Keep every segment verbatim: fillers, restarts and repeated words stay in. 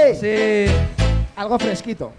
¡Eh! Sí. Algo fresquito.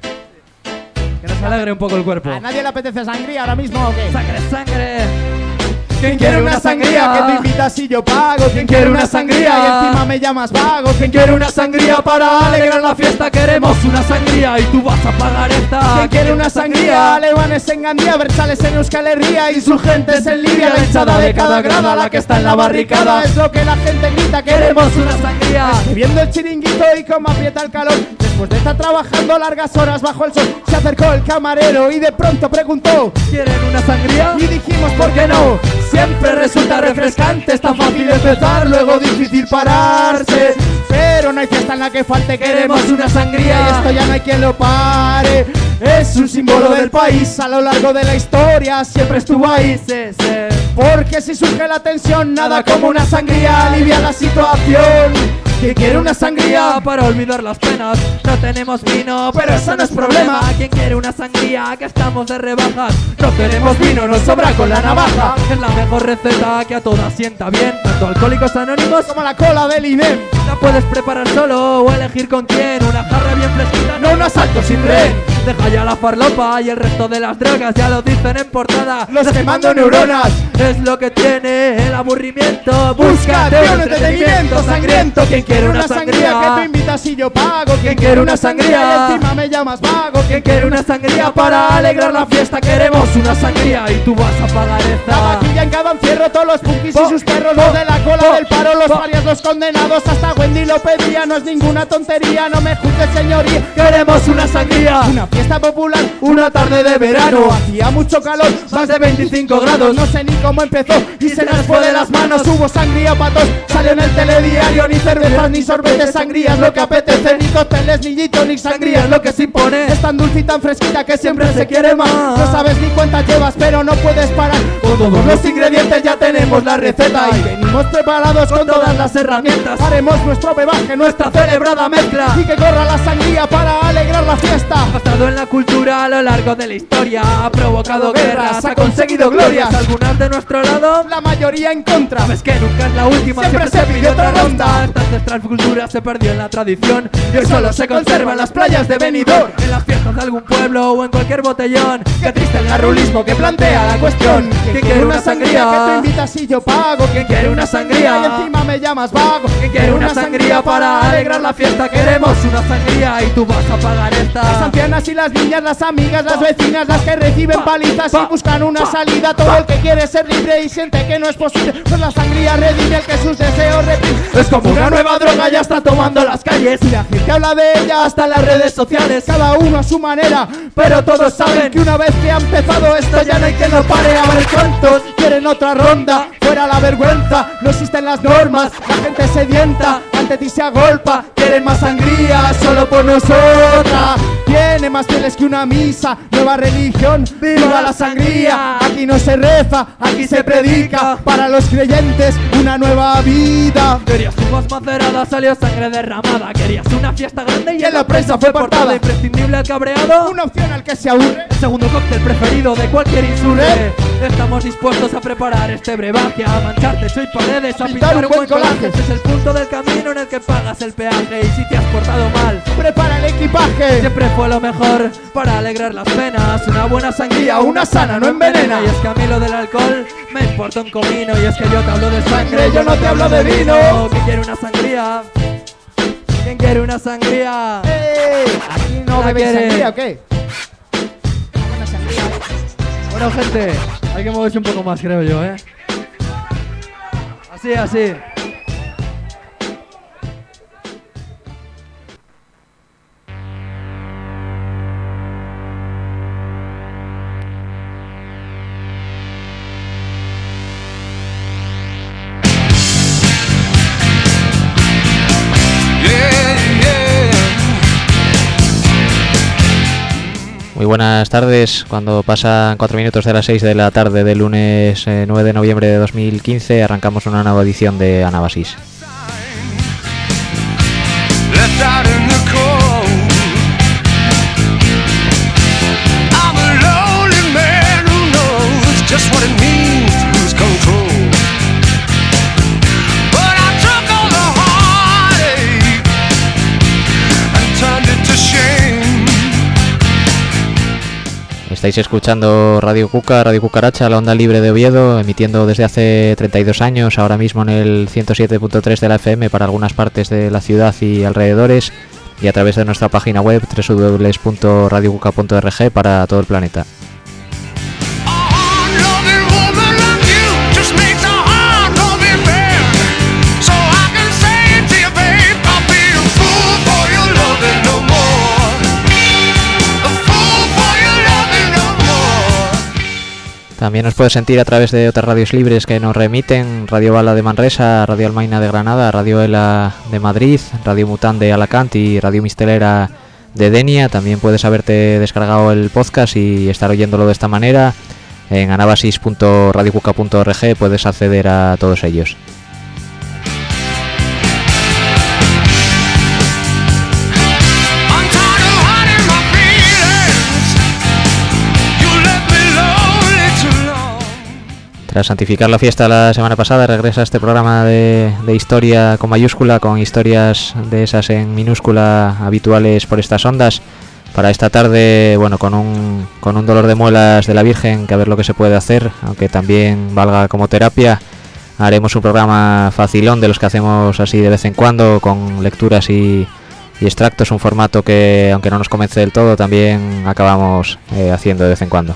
Que nos alegre un poco el cuerpo. ¿A nadie le apetece sangría ahora mismo o qué? ¡Sangre, sangre! ¿Quién quiere una sangría? Que te invitas y yo pago. ¿Quién quiere una sangría? Y encima me llamas vago. ¿Quién quiere una sangría para alegrar la fiesta? Queremos una sangría y tú vas a pagar esta. ¿Quién quiere una sangría? Alemanes en Gandía, Bersales en Euskal Herria, insurgentes en Libia, la hinchada de cada grada, la que está en la barricada. Es lo que la gente grita, queremos una sangría. Estoy viendo el chiringuito y cómo aprieta el calor. Después de estar trabajando largas horas bajo el sol, se acercó el camarero y de pronto preguntó: ¿quieren una sangría? Y dijimos, ¿por qué no? Siempre resulta refrescante, es tan fácil empezar, luego difícil pararse. Pero no hay fiesta en la que falte, queremos una sangría y esto ya no hay quien lo pare. Es un símbolo del país, a lo largo de la historia siempre estuvo ahí. Sí, sí. Porque si surge la tensión, nada como una sangría alivia la situación. ¿Quién quiere una sangría? Para olvidar las penas. No tenemos vino, pero eso no es problema. ¿Quién quiere una sangría? Que estamos de rebajas. No tenemos vino, nos sobra con la navaja. Es la mejor receta que a todas sienta bien. Tanto Alcohólicos Anónimos como la cola del I N E M. La puedes preparar solo o elegir con quién. Una jarra bien fresquita, no un asalto sin rehén. Deja ya la farlopa y el resto de las drogas. Ya lo dicen en portada, los quemando neuronas. Es lo que tiene el aburrimiento. Búscate un entretenimiento sangriento. ¿Quién quiere una sangría? Que tú invitas y yo pago. ¿Quién quiere una sangría? Y encima me llamas vago. ¿Quién quiere una sangría para alegrar la fiesta? Queremos una sangría y tú vas a pagar esta. La vaquilla en cada encierro, todos los punkis y sus perros, los de la cola del paro, los parias, los condenados. Hasta Wendy lo pedía, no es ninguna tontería. No me juzgues, señoría, queremos una sangría. Una fiesta popular, una tarde de verano. Hacía mucho calor, más de veinticinco grados. No sé ni cómo empezó y se nos fue de las manos. Hubo sangría pa' todos, salió en el telediario. Ni cervezas, ni sorbetes, sangrías lo que apetece. Ni cócteles, ni gin tonic, sangrías lo que se impone. Es tan dulce y tan fresquita que siempre se quiere más. No sabes ni cuántas llevas, pero no puedes parar. Con todos los ingredientes ya tenemos la receta y venimos preparados con todas las herramientas. Haremos nuestro brebaje, nuestra celebrada mezcla, y que corra la sangría para alegrar la fiesta. Ha estado en la cultura a lo largo de la historia, ha provocado guerras, ha conseguido glorias. Algunas de nuestro lado, la mayoría en contra. Ves que nunca es la última, siempre, siempre se pide otra ronda. Esta ancestral cultura se perdió en la tradición y hoy solo se conserva en las playas de Benidorm, en las fiestas de algún pueblo o en cualquier botellón. Qué triste el garrulismo que plantea la cuestión. ¿Quién quiere una sangría? Que tú invitas y yo pago. ¿Quién quiere una sangría? Y encima me llamas vago. ¿Quién quiere una sangría para alegrar la fiesta? Queremos una sangría y tú vas a pagar esta. Las ancianas y las niñas, las amigas, las vecinas, las que reciben palizas y buscan una salida. Todo el que quiere ser libre y siente que no es posible, pues la sangría redime el que sus deseos reprimen. Es como una nueva droga, ya está tomando las calles y la gente habla de ella hasta en las redes sociales. Cada uno a su manera, pero todos saben que una vez que ha empezado esto ya no hay quien lo pare. A ver cuántos quieren otra ronda, fuera la vergüenza, no existen las normas. La gente sedienta, ante ti se agolpa, quieren más sangría solo por nosotras. Tiene más fieles que una misa, nueva religión, viva la sangría. Aquí no se reza, aquí se predica, para los creyentes una nueva vida. Querías uvas maceradas, salió sangre derramada. Querías una fiesta grande y en la prensa fue portada. Imprescindible el cabreado, una opción al que se aburre. El segundo cóctel preferido de cualquier insurre. Estamos dispuestos a preparar este brebaje, a manchar techo y paredes, a pintar un buen colaje. Este es el punto del camino en el que pagas el peaje. Y si te has portado mal, prepara el equipaje. Siempre fue lo mejor para alegrar las penas. Una buena sangría, una sana, no envenena. Y es que a mí lo del alcohol me importa un comino. Y es que yo te hablo de sangre, yo no te hablo de vino. ¿Quién quiere una sangría? ¿Quién quiere una sangría? ¡Ey! ¿Aquí no bebéis sangría o qué? Una sangría. Bueno, gente, hay que moverse un poco más, creo yo, ¿eh? Así, así. Muy buenas tardes, cuando pasan cuatro minutos de las seis de la tarde del lunes eh, nueve de noviembre de dos mil quince, arrancamos una nueva edición de Anabasis. Estáis escuchando Radio Cuca, Radio Cucaracha, la onda libre de Oviedo, emitiendo desde hace treinta y dos años, ahora mismo en el ciento siete punto tres de la F M para algunas partes de la ciudad y alrededores, y a través de nuestra página web doble u doble u doble u punto radio cuca punto org para todo el planeta. También nos puedes sentir a través de otras radios libres que nos remiten: Radio Bala de Manresa, Radio Almaina de Granada, Radio Ela de Madrid, Radio Mután de Alacant y Radio Mistelera de Denia. También puedes haberte descargado el podcast y estar oyéndolo de esta manera. En anabasis punto radio cuca punto org puedes acceder a todos ellos. Tras santificar la fiesta la semana pasada, regresa este programa de, de historia con mayúscula, con historias de esas en minúscula habituales por estas ondas. Para esta tarde, bueno, con un, con un dolor de muelas de la Virgen, que a ver lo que se puede hacer, aunque también valga como terapia. Haremos un programa facilón de los que hacemos así de vez en cuando, con lecturas y, y extractos, un formato que, aunque no nos convence del todo, también acabamos eh, haciendo de vez en cuando.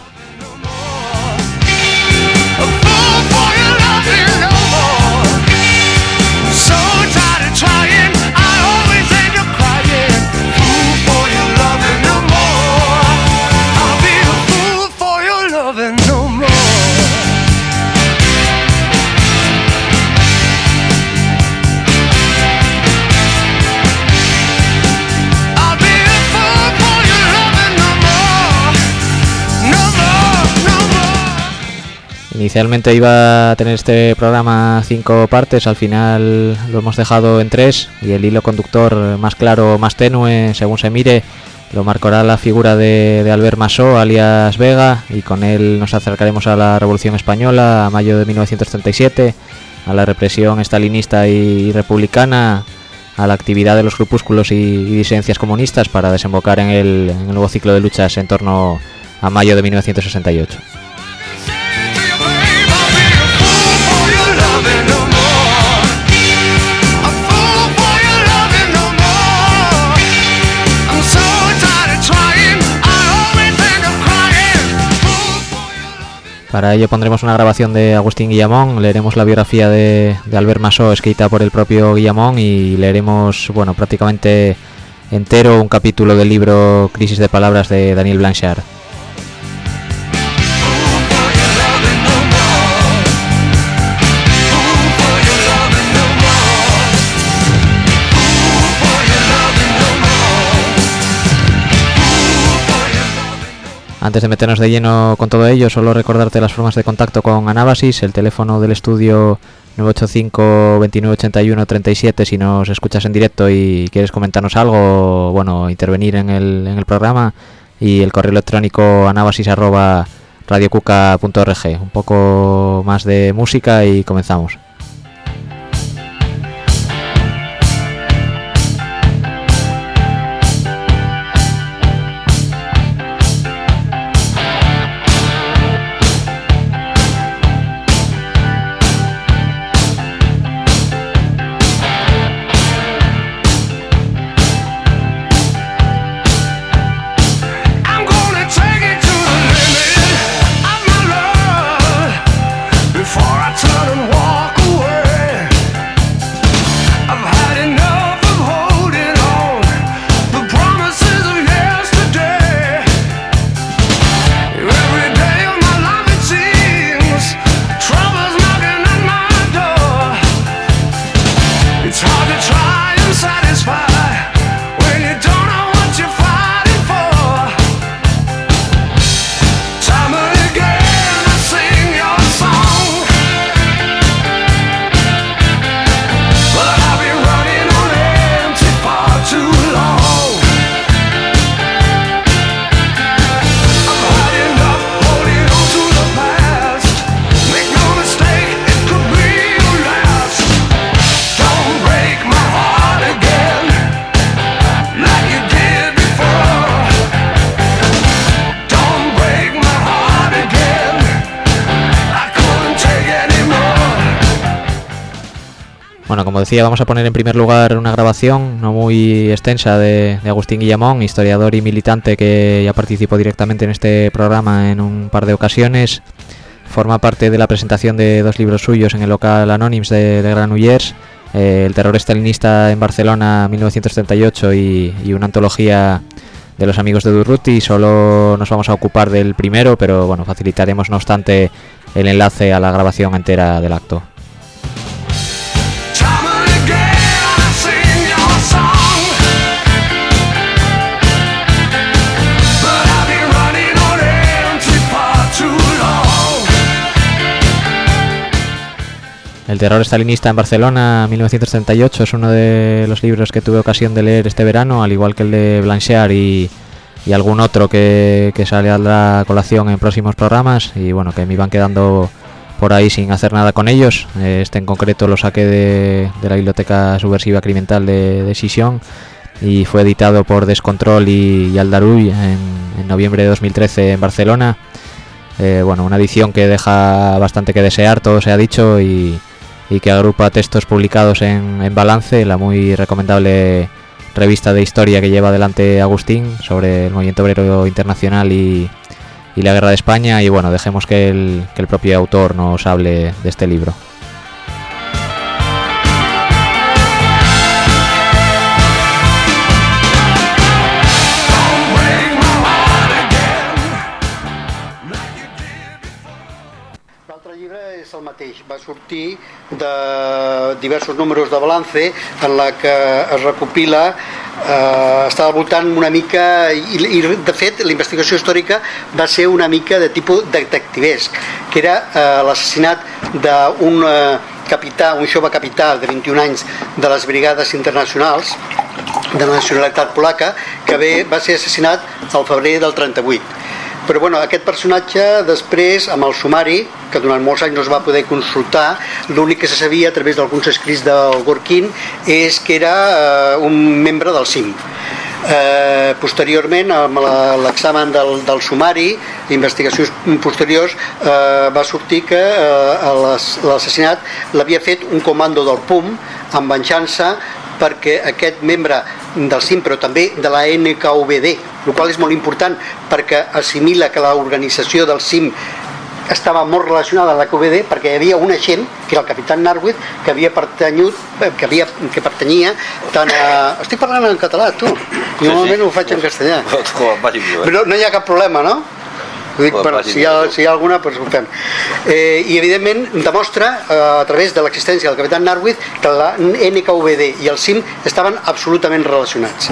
Inicialmente iba a tener este programa cinco partes, al final lo hemos dejado en tres, y el hilo conductor más claro, más tenue, según se mire, lo marcará la figura de, de Albert Massó, alias Vega, y con él nos acercaremos a la Revolución Española, a mayo de mil novecientos treinta y siete, a la represión estalinista y, y republicana, a la actividad de los grupúsculos y, y disidencias comunistas, para desembocar en el, en el nuevo ciclo de luchas en torno a mayo de mil novecientos sesenta y ocho. Para ello pondremos una grabación de Agustín Guillamón, leeremos la biografía de, de Albert Massó escrita por el propio Guillamón, y leeremos, bueno, prácticamente entero un capítulo del libro Crisis de Palabras de Daniel Blanchard. Antes de meternos de lleno con todo ello, solo recordarte las formas de contacto con Anábasis, el teléfono del estudio nueve ocho cinco, veintinueve ochenta y uno, treinta y siete si nos escuchas en directo y quieres comentarnos algo, bueno, intervenir en el, en el programa, y el correo electrónico anabasis arroba radio cuca punto org. Un poco más de música y comenzamos. Before I turn and walk Bueno, como decía, vamos a poner en primer lugar una grabación no muy extensa de, de Agustín Guillamón, historiador y militante que ya participó directamente en este programa en un par de ocasiones. Forma parte de la presentación de dos libros suyos en el local Anònims de, de Granollers, eh, El terror estalinista en Barcelona mil novecientos setenta y ocho y, y una antología de los amigos de Durruti. Solo nos vamos a ocupar del primero, pero bueno, facilitaremos no obstante el enlace a la grabación entera del acto. El terror estalinista en Barcelona mil novecientos setenta y ocho es uno de los libros que tuve ocasión de leer este verano, al igual que el de Blanchard y, y algún otro que, que sale a la colación en próximos programas, y bueno, que me iban quedando por ahí sin hacer nada con ellos. Este en concreto lo saqué de, de la Biblioteca Subversiva Criminal de, de Sisión y fue editado por Descontrol y, y Aldaruy en, en noviembre de dos mil trece en Barcelona. Eh, bueno, una edición que deja bastante que desear, todo se ha dicho, y y que agrupa textos publicados en, en Balance, la muy recomendable revista de historia que lleva adelante Agustín sobre el movimiento obrero internacional y, y la guerra de España. Y bueno, dejemos que el, que el propio autor nos hable de este libro. El mateix, va sortir de diversos números de Balance en la que es recopila, eh, estava al voltant una mica, i, i de fet la investigació històrica va ser una mica de tipus detectivesc, que era eh, l'assassinat d'un eh, capità, un jove capità de vint-i-un anys de les brigades internacionals de la nacionalitat polaca, que bé, va ser assassinat al febrer del trenta-vuit. Però bueno, aquest personatge després, amb el sumari, que durant molts anys no es va poder consultar, l'únic que se sabia a través d'alguns escrits del Gorkin és que era eh, un membre del C I M. Eh, posteriorment, amb l'examen del, del sumari, investigacions posteriors, eh, va sortir que eh, l'assassinat l'havia fet un comando del P U M amb venjança perquè aquest membre del C I M, però també de la N K V D, el qual és molt important perquè assimila que l'organització del C I M estava molt relacionada amb la K V D, perquè hi havia un agent, que era el capità Narwit, que havia pertanyut, que, havia, que pertanyia tant a... Estic parlant en català, tu, i normalment ho faig en castellà. Però no hi ha cap problema, no? Dic, bueno, si, hi ha, si hi ha alguna, doncs ho fem. Eh, I evidentment demostra eh, a través de l'existència del capità Narwit que la N K V D i el C I M estaven absolutament relacionats.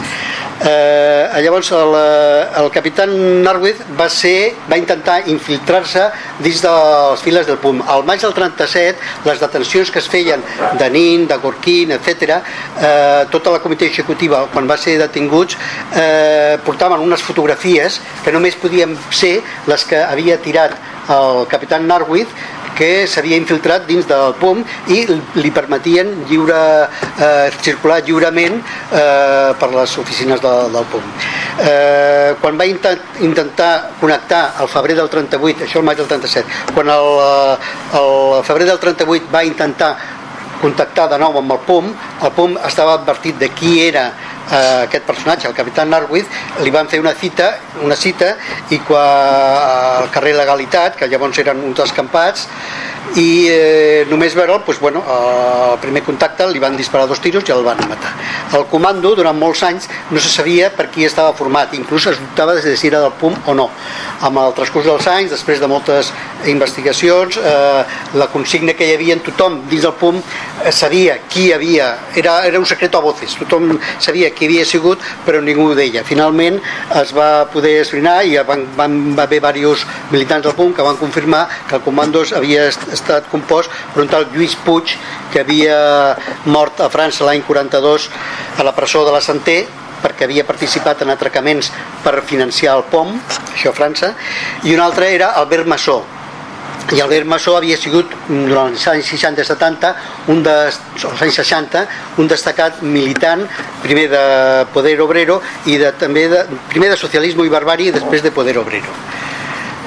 Eh, llavors el, el capità Narwit va, ser, va intentar infiltrar-se dins de les files del P U M. Al maig del trenta-set, les detencions que es feien de Nin, de Gorkin, etcètera, eh, tota la comitè executiva, quan va ser detinguts, eh, portaven unes fotografies que només podien ser les que havia tirat el capità Narwit, que s'havia infiltrat dins del P U M i li permetien lliure, eh, circular lliurement eh, per les oficines de, del P U M. Eh, quan va intent, intentar connectar al febrer del trenta-vuit, això el maig del trenta-set, quan el, el febrer del trenta-vuit va intentar contactar de nou amb el P U M, el P U M estava advertit de qui era eh, aquest personatge, el capità Narwit, li van fer una cita, una cita i quan al carrer Legalitat, que llavors eren uns descampats, i eh, només veure'l, doncs, bueno, el primer contacte li van disparar dos tiros i el van matar. El comando durant molts anys no se sabia per qui estava format, inclús es dubtava de si era del P U M o no. Amb el transcurs dels anys, després de moltes investigacions, eh, la consigna que hi havia en tothom dins del P U M eh, sabia qui havia, era, era un secret a voces, tothom sabia qui havia sigut, però ningú ho deia. Finalment es va poder esbrinar i van, van, va haver diversos militants del P U M que van confirmar que el comando havia estat compost per un tal Lluís Puig, que havia mort a França l'any quaranta-dos a la presó de la Santé perquè havia participat en atracaments per financiar el P O M, això a França, i un altre era Albert Massó. I Albert Massó havia sigut durant els anys seixanta i setanta, un de, els anys seixanta, un destacat militant, primer de Poder Obrero i de, també de, primer de Socialismo i Barbari i després de Poder Obrero.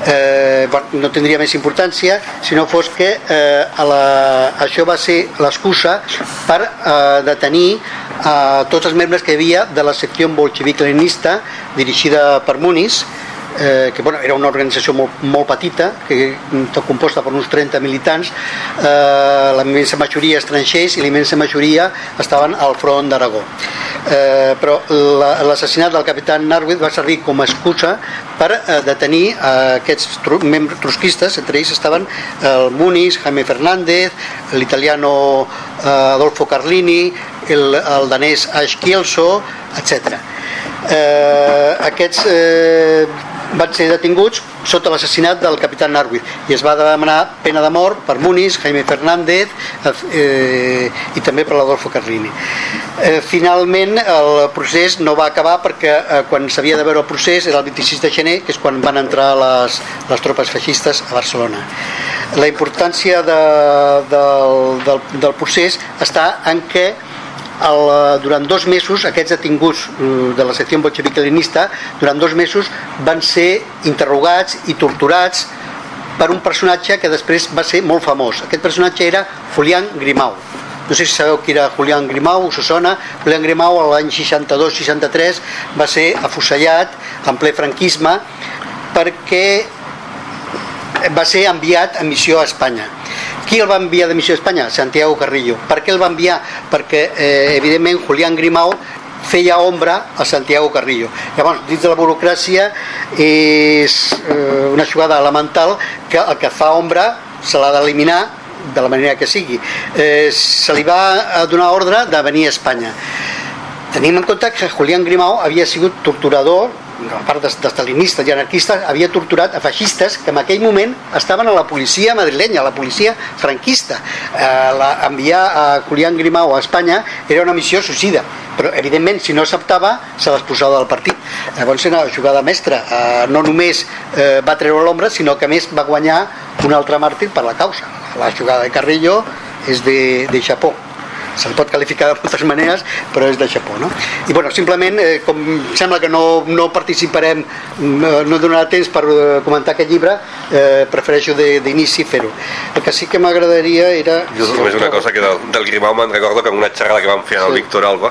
eh, bueno, no tindria més importància si no fos que eh, a la, això va ser l'excusa per eh, detenir a tots els membres que hi havia de la secció bolxevic-leninista dirigida per Muniz, eh, que bueno, era una organització molt, molt petita, que composta per uns trenta militants, eh, la immensa majoria estrangers i la immensa majoria estaven al front d'Aragó. Eh, però l'assassinat del capità Narwit va servir com a excusa per eh, detenir eh, aquests tru membres trotskistes. Entre ells estaven el Muniz, Jaime Fernández, l'italiano eh, Adolfo Carlini, el, el danès Ash Kielso, etcètera. Eh, aquests eh, van ser detinguts sota l'assassinat del capità Narwit i es va demanar pena de mort per Muniz, Jaime Fernández eh, i també per l'Adolfo Carlini. Eh, finalment el procés no va acabar perquè eh, quan s'havia de veure el procés era el vint-i-sis de gener, que és quan van entrar les, les tropes feixistes a Barcelona. La importància de, del, del, del procés està en què El, durant dos mesos aquests detinguts de la secció bolxevic-leninista durant dos mesos van ser interrogats i torturats per un personatge que després va ser molt famós. Aquest personatge era Julián Grimau. No sé si sabeu qui era Julián Grimau, us sona. Julián Grimau l'any seixanta-dos seixanta-tres va ser afusellat en ple franquisme perquè va ser enviat en missió a Espanya. Qui el va enviar de missió a Espanya? Santiago Carrillo. Per què el va enviar? Perquè, eh, evidentment, Julián Grimau feia ombra a Santiago Carrillo. Llavors, dins de la burocràcia és eh, una jugada elemental que el que fa ombra se l'ha d'eliminar de la manera que sigui. Eh, se li va donar ordre de venir a Espanya. Tenim en compte que Julián Grimau havia sigut torturador, a part d'estalinistes i anarquistes, havia torturat a feixistes que en aquell moment estaven a la policia madrilenya, a la policia franquista. Eh, la, enviar a Julián Grimau a Espanya era una missió suïcida, però evidentment si no acceptava se l'expulsava del partit. Llavors era una jugada mestra, eh, no només eh, va treure l'ombra, sinó que a més va guanyar un altre màrtir per la causa. La jugada de Carrillo és de, de xapó. Se'l pot qualificar de moltes maneres, però és de xapó, no? I bueno, simplement, eh, com sembla que no, no participarem, no, no donarà temps per eh, comentar aquest llibre, eh, prefereixo d'inici fer-ho. El que sí que m'agradaria era... Jo només una cosa que del, del Grimau me'n recordo que en una xerrada que vam fer al sí. Víctor Alba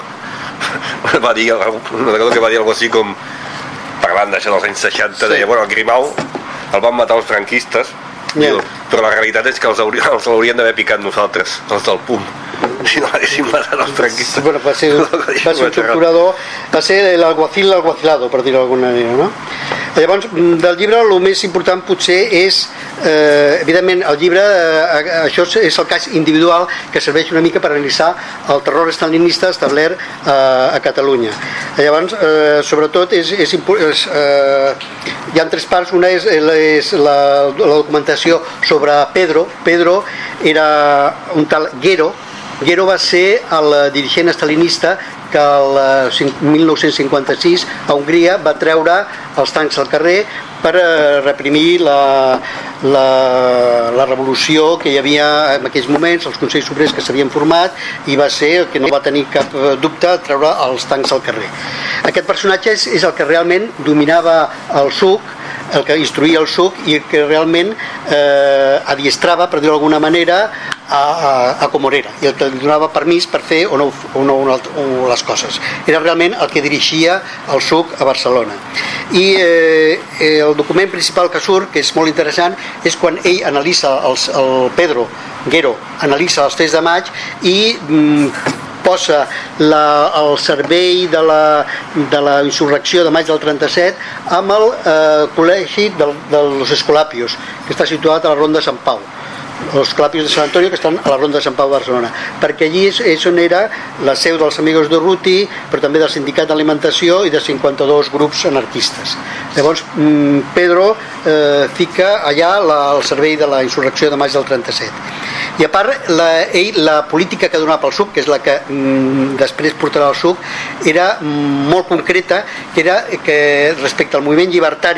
va dir, me'n recordo que va dir alguna cosa així com, parlant d'això dels anys seixanta, sí. Deia, bueno, el Grimau el van matar els franquistes, yeah. Diu, però la realitat és que els, hauri, els hauríem d'haver picat nosaltres, els del P U M. Si no haguéssim matat els franquistes. Bueno, va ser, va ser un torturador, va ser l'alguacil alguacilado, per dir-ho d'alguna manera, no? Llavors, del llibre el més important potser és, eh, evidentment, el llibre, eh, això és el cas individual que serveix una mica per analitzar el terror estalinista establert eh, a Catalunya. Llavors, eh, sobretot, és, és, és, eh, hi ha tres parts. Una és, és la, la documentació sobre Pedro. Pedro era un tal Gero. Gero va ser el dirigent estalinista que el mil nou-cents cinquanta-sis a Hongria va treure els tancs al carrer per reprimir la, la, la revolució que hi havia en aquells moments, els consells obrers que s'havien format, i va ser el que no va tenir cap dubte a treure els tancs al carrer. Aquest personatge és, és el que realment dominava el S U C, el que instruïa el S U C i el que realment eh, adiestrava, per dir-ho d'alguna manera, a, a, a Comorera, i el que li donava permís per fer o no, o no una, o les coses. Era realment el que dirigia el S U C a Barcelona. I eh, el document principal que surt, que és molt interessant, és quan ell analitza, els, el Pedro Gero analitza els fets de maig i mm, posa la, el servei de la, de la insurrecció de maig del trenta-set amb el eh, col·legi de, dels Escolapios, que està situat a la Ronda de Sant Pau, els Escolapios de Sant Antonio, que estan a la Ronda de Sant Pau de Barcelona, perquè allí és, és on era la seu dels Amigos de Urruti, però també del Sindicat d'Alimentació i de cinquanta-dos grups anarquistes. Llavors Pedro eh, fica allà la, el servei de la insurrecció de maig del trenta-set. I a part, la, ell, la política que donava pel S U C, que és la que mm, després portarà el S U C, era mm, molt concreta, que era que respecte al moviment llibertari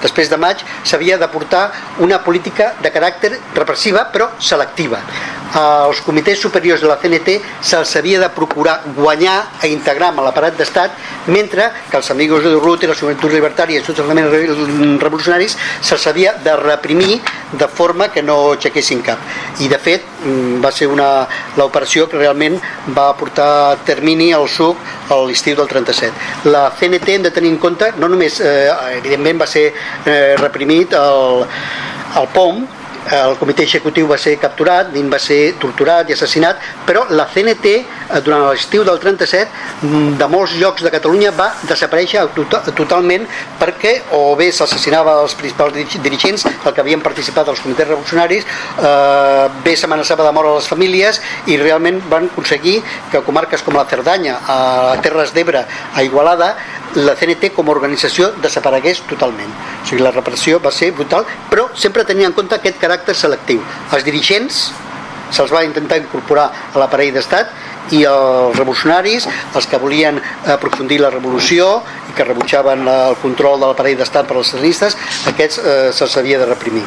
després de maig, s'havia de portar una política de caràcter repressiva però selectiva. Als comitès superiors de la C N T se'ls havia de procurar guanyar a integrar amb l'aparat d'estat, mentre que els Amigos de Ruta i les Joventuts Libertàries i tots els elements revolucionaris se'ls havia de reprimir de forma que no aixequessin cap. I de fet va ser una l'operació que realment va portar a termini al suc a l'estiu del trenta-set. La C N T hem de tenir en compte, no només eh, evidentment va ser eh, reprimit el, el P O M, el comitè executiu va ser capturat, Nin va ser torturat i assassinat, però la C N T durant l'estiu del trenta-set de molts llocs de Catalunya va desaparèixer totalment, perquè o bé s'assassinava els principals dirigents, el que havien participat als comitès revolucionaris, eh, bé s'amenaçava de mort a les famílies, i realment van aconseguir que comarques com la Cerdanya, a Terres d'Ebre, a Igualada, la C N T com a organització desaparegués totalment. O sigui, la repressió va ser brutal, però sempre tenia en compte aquest caràcter selectiu. Els dirigents se'ls va intentar incorporar a l'aparell d'estat, i els revolucionaris, els que volien aprofundir la revolució i que rebutjaven el control de l'aparell d'estat per als estalinistes, aquests eh, se'ls havia de reprimir.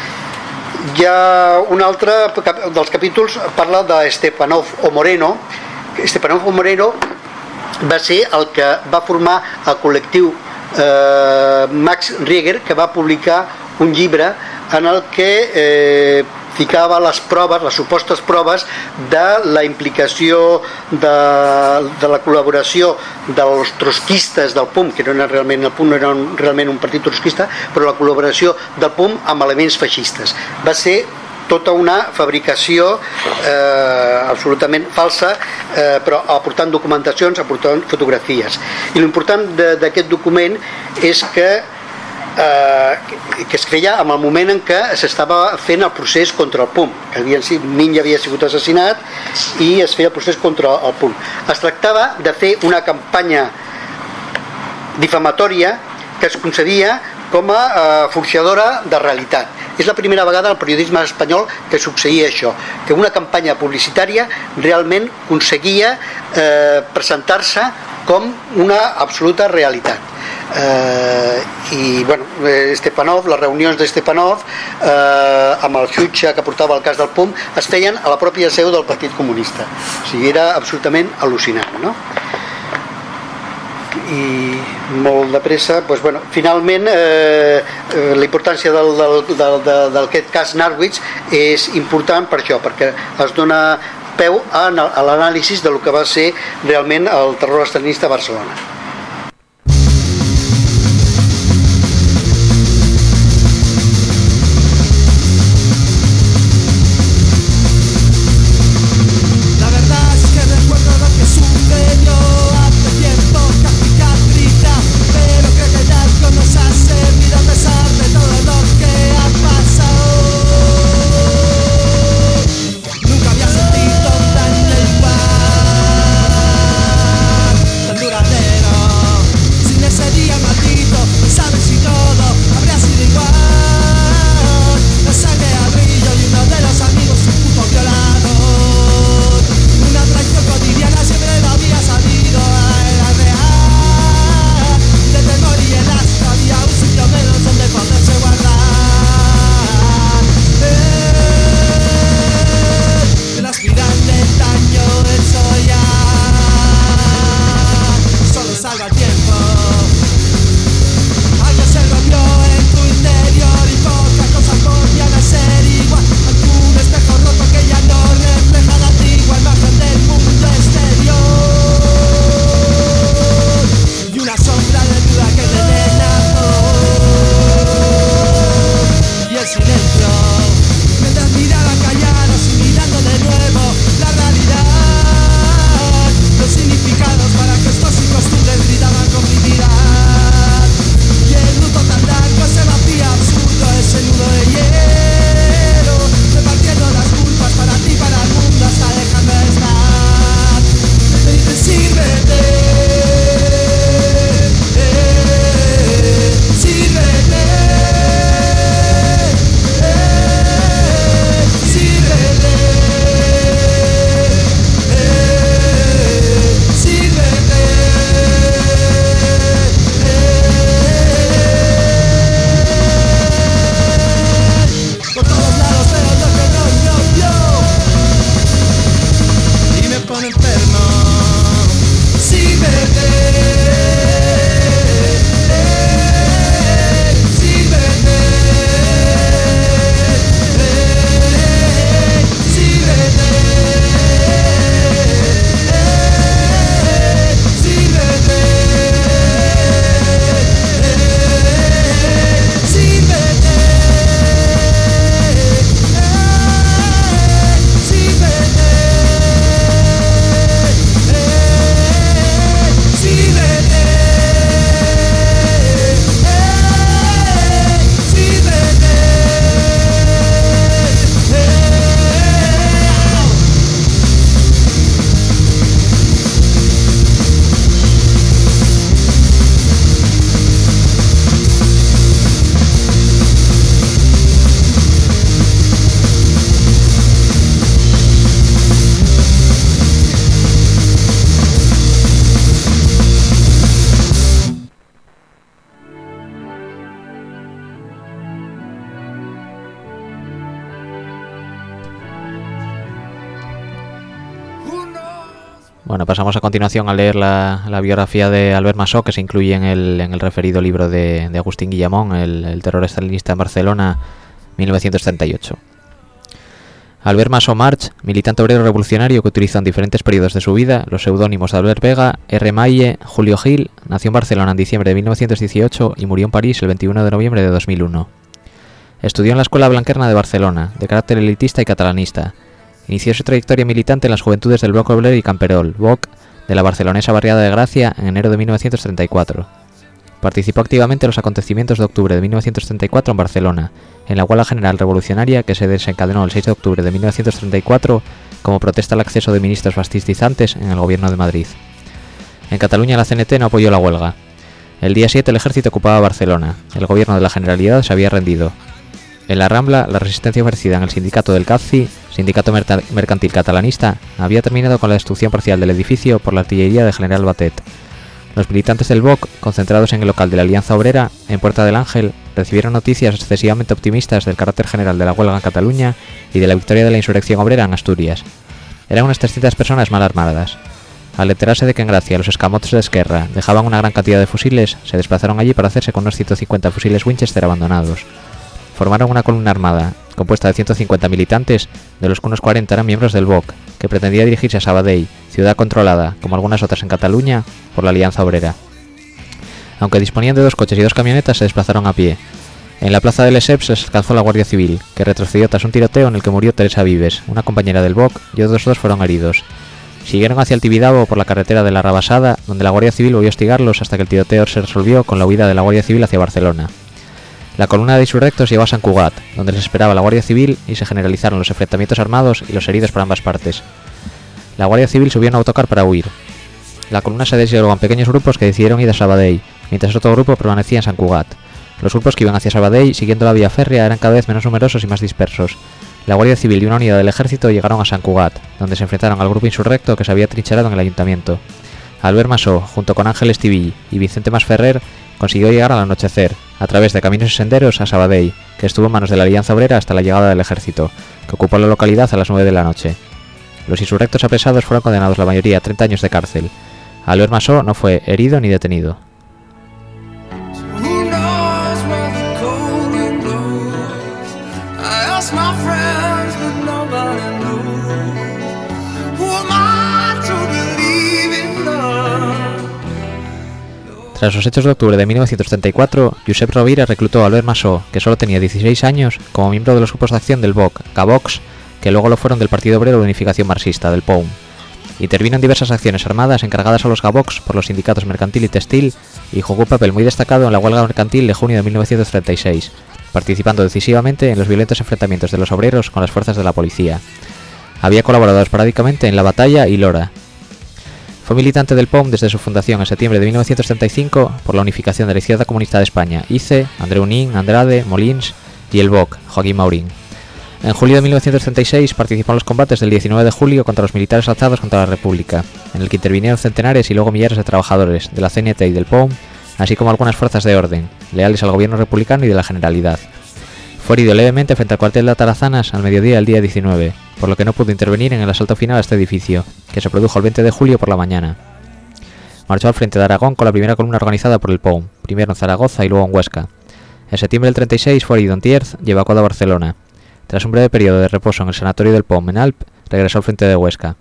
Hi ha un altre dels capítols, parla d'Estepanov o Moreno. Stepanov o Moreno va ser el que va formar el col·lectiu eh, Max Rieger, que va publicar un llibre en el que eh, ficava les proves, les supostes proves de la implicació de, de la col·laboració dels trotskistes del P U M, que no era realment, el P U M no era un, realment un partit trotskista, però la col·laboració del P U M amb elements feixistes. Va ser tota una fabricació eh, absolutament falsa, eh, però aportant documentacions, aportant fotografies. I l'important d'aquest document és que Eh, que es feia en el moment en què s'estava fent el procés contra el P U M, que havia, Nin ja havia sigut assassinat i es feia el procés contra el P U M. Es tractava de fer una campanya difamatòria que es concebia com a eh, forjadora de realitat. És la primera vegada al periodisme espanyol que succeïa això, que una campanya publicitària realment aconseguia eh, presentar-se com una absoluta realitat. Eh, i bueno, Stepanov, les reunions d'Stepanov eh, amb el jutge que portava el cas del P U M es feien a la pròpia seu del Partit Comunista. O sigui, era absolutament al·lucinant, no? I molt de pressa, doncs, bueno, finalment eh, la importància del, del, del, del, d'aquest cas Narwitz és important per això, perquè es dona peu a, a l'anàlisi del que va ser realment el terror estalinista a Barcelona. Duradero. Bueno, pasamos a continuación a leer la, la biografía de Albert Massó, que se incluye en el, en el referido libro de, de Agustín Guillamón, el, el terror estalinista en Barcelona, mil novecientos treinta y ocho. Albert Massó March, militante obrero revolucionario que utilizó en diferentes periodos de su vida los seudónimos de Albert Vega, R. Maille, Julio Gil, nació en Barcelona en diciembre de mil novecientos dieciocho y murió en París el veintiuno de noviembre de dos mil uno. Estudió en la Escuela Blanquerna de Barcelona, de carácter elitista y catalanista. Inició su trayectoria militante en las juventudes del Bloc Obrero y Camperol, B O C, de la barcelonesa barriada de Gracia en enero de mil novecientos treinta y cuatro. Participó activamente en los acontecimientos de octubre de mil novecientos treinta y cuatro en Barcelona, en la huelga general revolucionaria que se desencadenó el seis de octubre de mil novecientos treinta y cuatro como protesta al acceso de ministros fascistizantes en el gobierno de Madrid. En Cataluña la C N T no apoyó la huelga. El día siete el ejército ocupaba Barcelona, el gobierno de la Generalidad se había rendido. En la Rambla, la resistencia ofrecida en el sindicato del C A Z C I, sindicato mercantil catalanista, había terminado con la destrucción parcial del edificio por la artillería de General Batet. Los militantes del B O C, concentrados en el local de la Alianza Obrera, en Puerta del Ángel, recibieron noticias excesivamente optimistas del carácter general de la huelga en Cataluña y de la victoria de la insurrección obrera en Asturias. Eran unas trescientas personas mal armadas. Al enterarse de que en Gracia los escamotes de Esquerra dejaban una gran cantidad de fusiles, se desplazaron allí para hacerse con unos ciento cincuenta fusiles Winchester abandonados. Formaron una columna armada, compuesta de ciento cincuenta militantes, de los que unos cuarenta eran miembros del B O C, que pretendía dirigirse a Sabadell, ciudad controlada, como algunas otras en Cataluña, por la Alianza Obrera. Aunque disponían de dos coches y dos camionetas, se desplazaron a pie. En la plaza de Lesseps les alcanzó la Guardia Civil, que retrocedió tras un tiroteo en el que murió Teresa Vives, una compañera del B O C, y otros dos fueron heridos. Siguieron hacia el Tibidabo por la carretera de la Rabasada, donde la Guardia Civil volvió a hostigarlos hasta que el tiroteo se resolvió con la huida de la Guardia Civil hacia Barcelona. La columna de insurrectos llegó a Sant Cugat, donde les esperaba la Guardia Civil y se generalizaron los enfrentamientos armados y los heridos por ambas partes. La Guardia Civil subió en autocar para huir. La columna se desvió en pequeños grupos que decidieron ir a Sabadell, mientras otro grupo permanecía en Sant Cugat. Los grupos que iban hacia Sabadell, siguiendo la vía férrea, eran cada vez menos numerosos y más dispersos. La Guardia Civil y una unidad del ejército llegaron a Sant Cugat, donde se enfrentaron al grupo insurrecto que se había trincherado en el ayuntamiento. Albert Massó, junto con Ángel Estivill y Vicente Masferrer, consiguió llegar al anochecer, a través de caminos y senderos, a Sabadell, que estuvo en manos de la Alianza Obrera hasta la llegada del ejército, que ocupó la localidad a las nueve de la noche. Los insurrectos apresados fueron condenados la mayoría a treinta años de cárcel. Albert Massó no fue herido ni detenido. Tras los hechos de octubre de mil novecientos treinta y cuatro, Josep Rovira reclutó a Albert Massó, que solo tenía dieciséis años, como miembro de los grupos de acción del B O C, Gavox, que luego lo fueron del Partido Obrero de Unificación Marxista, del P O U M. Intervino en diversas acciones armadas encargadas a los Gavox por los sindicatos mercantil y textil y jugó un papel muy destacado en la huelga mercantil de junio de mil novecientos treinta y seis, participando decisivamente en los violentos enfrentamientos de los obreros con las fuerzas de la policía. Había colaborado esporádicamente en La Batalla y Lora. Fue militante del P O U M desde su fundación en septiembre de mil novecientos treinta y cinco por la unificación de la Izquierda Comunista de España, I C E, Andreu Nin, Andrade, Molins y el B O C, Joaquín Maurín. En julio de mil novecientos treinta y seis participó en los combates del diecinueve de julio contra los militares alzados contra la República, en el que intervinieron centenares y luego millares de trabajadores de la C N T y del P O U M, así como algunas fuerzas de orden, leales al gobierno republicano y de la Generalidad. Fue herido levemente frente al cuartel de Atarazanas al mediodía del día diecinueve, por lo que no pudo intervenir en el asalto final a este edificio, que se produjo el veinte de julio por la mañana. Marchó al frente de Aragón con la primera columna organizada por el P O U M, primero en Zaragoza y luego en Huesca. En septiembre del treinta y seis fue herido en Tiers y evacuado a Barcelona. Tras un breve periodo de reposo en el sanatorio del P O U M en Alp, regresó al frente de Huesca.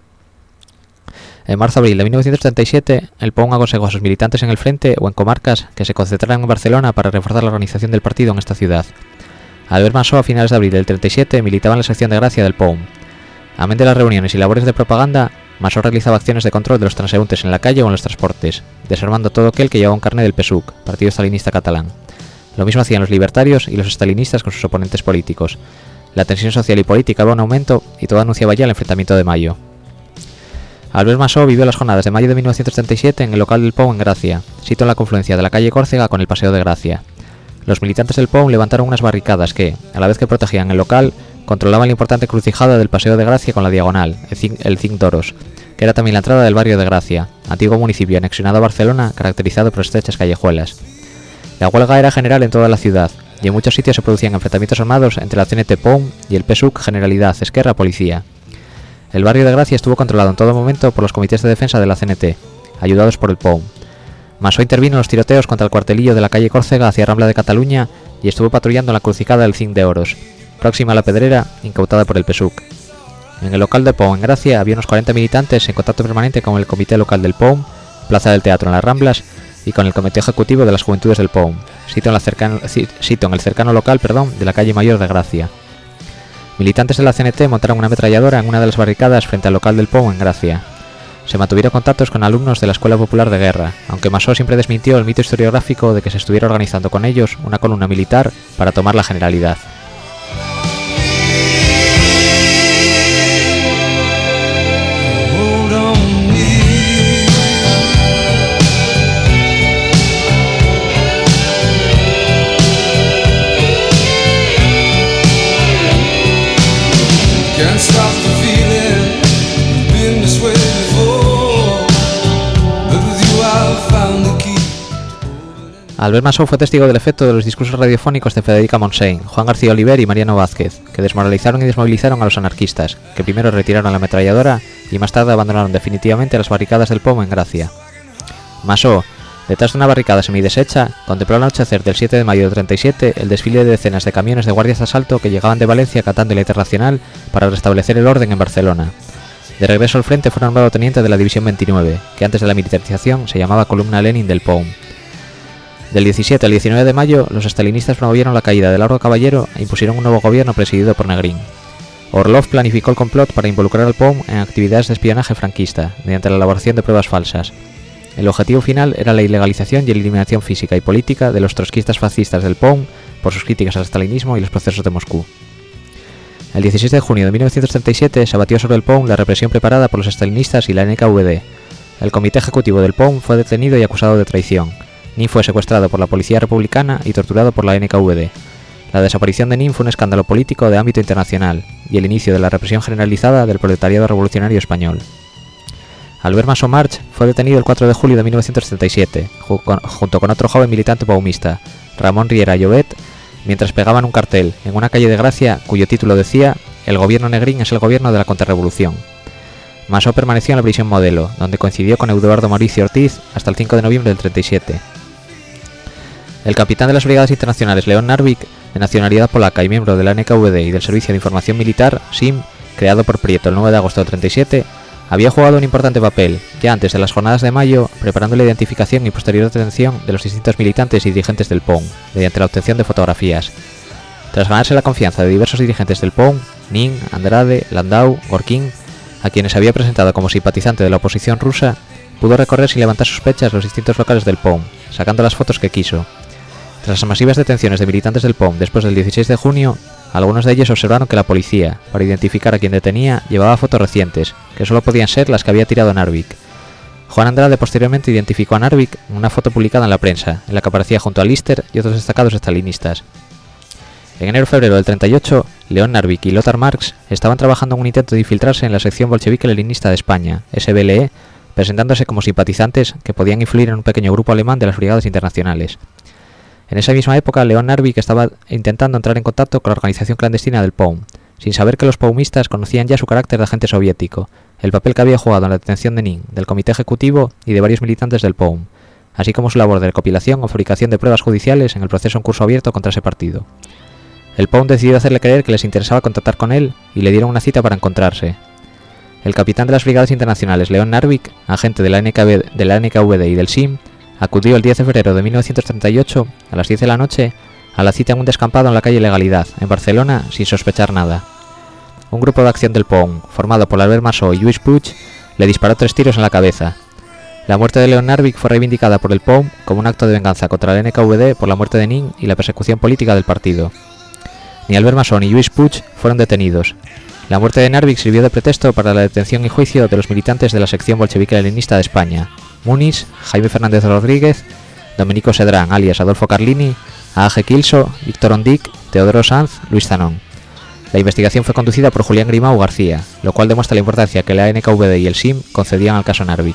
En marzo-abril de mil novecientos treinta y siete, el P O U M aconsejó a sus militantes en el frente o en comarcas que se concentraran en Barcelona para reforzar la organización del partido en esta ciudad. Albert Massó, a finales de abril del treinta y siete, militaba en la sección de Gracia del P O U M. Amén de las reuniones y labores de propaganda, Massó realizaba acciones de control de los transeúntes en la calle o en los transportes, desarmando todo aquel que llevaba un carné del P S U C, Partido Estalinista Catalán. Lo mismo hacían los libertarios y los estalinistas con sus oponentes políticos. La tensión social y política iba en aumento y todo anunciaba ya el enfrentamiento de mayo. Albert Massó vivió las jornadas de mayo de mil novecientos treinta y siete en el local del P O U M en Gracia, sito en la confluencia de la calle Córcega con el Paseo de Gracia. Los militantes del P O U M levantaron unas barricadas que, a la vez que protegían el local, controlaban la importante crucijada del Paseo de Gracia con la Diagonal, el Cinc d'Oros, que era también la entrada del barrio de Gracia, antiguo municipio anexionado a Barcelona, caracterizado por estrechas callejuelas. La huelga era general en toda la ciudad, y en muchos sitios se producían enfrentamientos armados entre la C N T P O U M y el P S U C Generalidad Esquerra Policía. El barrio de Gracia estuvo controlado en todo momento por los comités de defensa de la C N T, ayudados por el P O M. Masó intervino en los tiroteos contra el cuartelillo de la calle Córcega hacia Rambla de Cataluña y estuvo patrullando en la crucijada del Cinc de Oros, próxima a la Pedrera, incautada por el P S U C. En el local del P O M en Gracia había unos cuarenta militantes en contacto permanente con el comité local del P O M, Plaza del Teatro en las Ramblas, y con el comité ejecutivo de las juventudes del P O M, sitio en, la cercano, sitio en el cercano local perdón, de la calle Mayor de Gracia. Militantes de la C N T montaron una ametralladora en una de las barricadas frente al local del P O M en Gracia. Se mantuvieron contactos con alumnos de la Escuela Popular de Guerra, aunque Masó siempre desmintió el mito historiográfico de que se estuviera organizando con ellos una columna militar para tomar la Generalidad. Albert Masó fue testigo del efecto de los discursos radiofónicos de Federica Montseny, Juan García Oliver y Mariano Vázquez, que desmoralizaron y desmovilizaron a los anarquistas, que primero retiraron la ametralladora y más tarde abandonaron definitivamente las barricadas del P O M en Gracia. Masó, detrás de una barricada semideshecha, contempló al anochecer del siete de mayo del treinta y siete el desfile de decenas de camiones de guardias de asalto que llegaban de Valencia catando la Internacional para restablecer el orden en Barcelona. De regreso al frente fue nombrado teniente de la División veintinueve, que antes de la militarización se llamaba Columna Lenin del P O M. Del diecisiete al diecinueve de mayo, los estalinistas promovieron la caída de Largo Caballero e impusieron un nuevo gobierno presidido por Negrín. Orlov planificó el complot para involucrar al P O M en actividades de espionaje franquista, mediante la elaboración de pruebas falsas. El objetivo final era la ilegalización y eliminación física y política de los trotskistas fascistas del P O M por sus críticas al estalinismo y los procesos de Moscú. El dieciséis de junio de mil novecientos treinta y siete se abatió sobre el P O M la represión preparada por los estalinistas y la N K V D. El comité ejecutivo del P O M fue detenido y acusado de traición. Nin fue secuestrado por la policía republicana y torturado por la N K V D. La desaparición de Nin fue un escándalo político de ámbito internacional y el inicio de la represión generalizada del proletariado revolucionario español. Albert Masó March fue detenido el cuatro de julio de mil novecientos treinta y siete, junto con otro joven militante paumista, Ramón Riera Llobet, mientras pegaban un cartel en una calle de Gracia cuyo título decía «El gobierno Negrín es el gobierno de la contrarrevolución». Masó permaneció en la prisión Modelo, donde coincidió con Eduardo Mauricio Ortiz hasta el cinco de noviembre del treinta y siete. El capitán de las Brigadas Internacionales León Narvik, de nacionalidad polaca y miembro de la N K V D y del Servicio de Información Militar, S I M, creado por Prieto el nueve de agosto del treinta y siete, había jugado un importante papel, ya antes de las jornadas de mayo, preparando la identificación y posterior detención de los distintos militantes y dirigentes del P O M, mediante la obtención de fotografías. Tras ganarse la confianza de diversos dirigentes del P O M, Nin, Andrade, Landau, Gorkin, a quienes había presentado como simpatizante de la oposición rusa, pudo recorrer sin levantar sospechas los distintos locales del P O M, sacando las fotos que quiso. Tras las masivas detenciones de militantes del P O M después del dieciséis de junio, algunos de ellos observaron que la policía, para identificar a quien detenía, llevaba fotos recientes, que solo podían ser las que había tirado Narvik. Juan Andrade posteriormente identificó a Narvik en una foto publicada en la prensa, en la que aparecía junto a Lister y otros destacados estalinistas. En enero-febrero del treinta y ocho, León Narvik y Lothar Marx estaban trabajando en un intento de infiltrarse en la sección bolchevique-leninista de España, S B L E, presentándose como simpatizantes que podían influir en un pequeño grupo alemán de las Brigadas Internacionales. En esa misma época, León Narvik estaba intentando entrar en contacto con la organización clandestina del P O M, sin saber que los paumistas conocían ya su carácter de agente soviético, el papel que había jugado en la detención de Nin, del comité ejecutivo y de varios militantes del P O M, así como su labor de recopilación o fabricación de pruebas judiciales en el proceso en curso abierto contra ese partido. El P O M decidió hacerle creer que les interesaba contactar con él y le dieron una cita para encontrarse. El capitán de las Brigadas Internacionales, León Narvik, agente de la N K V D, de la N K V D y del S I M, acudió el diez de febrero de mil novecientos treinta y ocho, a las diez de la noche, a la cita en un descampado en la calle Legalidad, en Barcelona, sin sospechar nada. Un grupo de acción del P O M, formado por Albert Masó y Lluís Puig, le disparó tres tiros en la cabeza. La muerte de León Narvik fue reivindicada por el P O M como un acto de venganza contra la N K V D por la muerte de Nin y la persecución política del partido. Ni Albert Masó ni Lluís Puig fueron detenidos. La muerte de Narvik sirvió de pretexto para la detención y juicio de los militantes de la sección bolchevique-leninista de España: Muniz, Jaime Fernández Rodríguez, Domenico Sedrán, alias Adolfo Carlini, A G Quilso, Víctor Ondic, Teodoro Sanz, Luis Zanón. La investigación fue conducida por Julián Grimau García, lo cual demuestra la importancia que la N K V D y el S I M concedían al caso Narvik.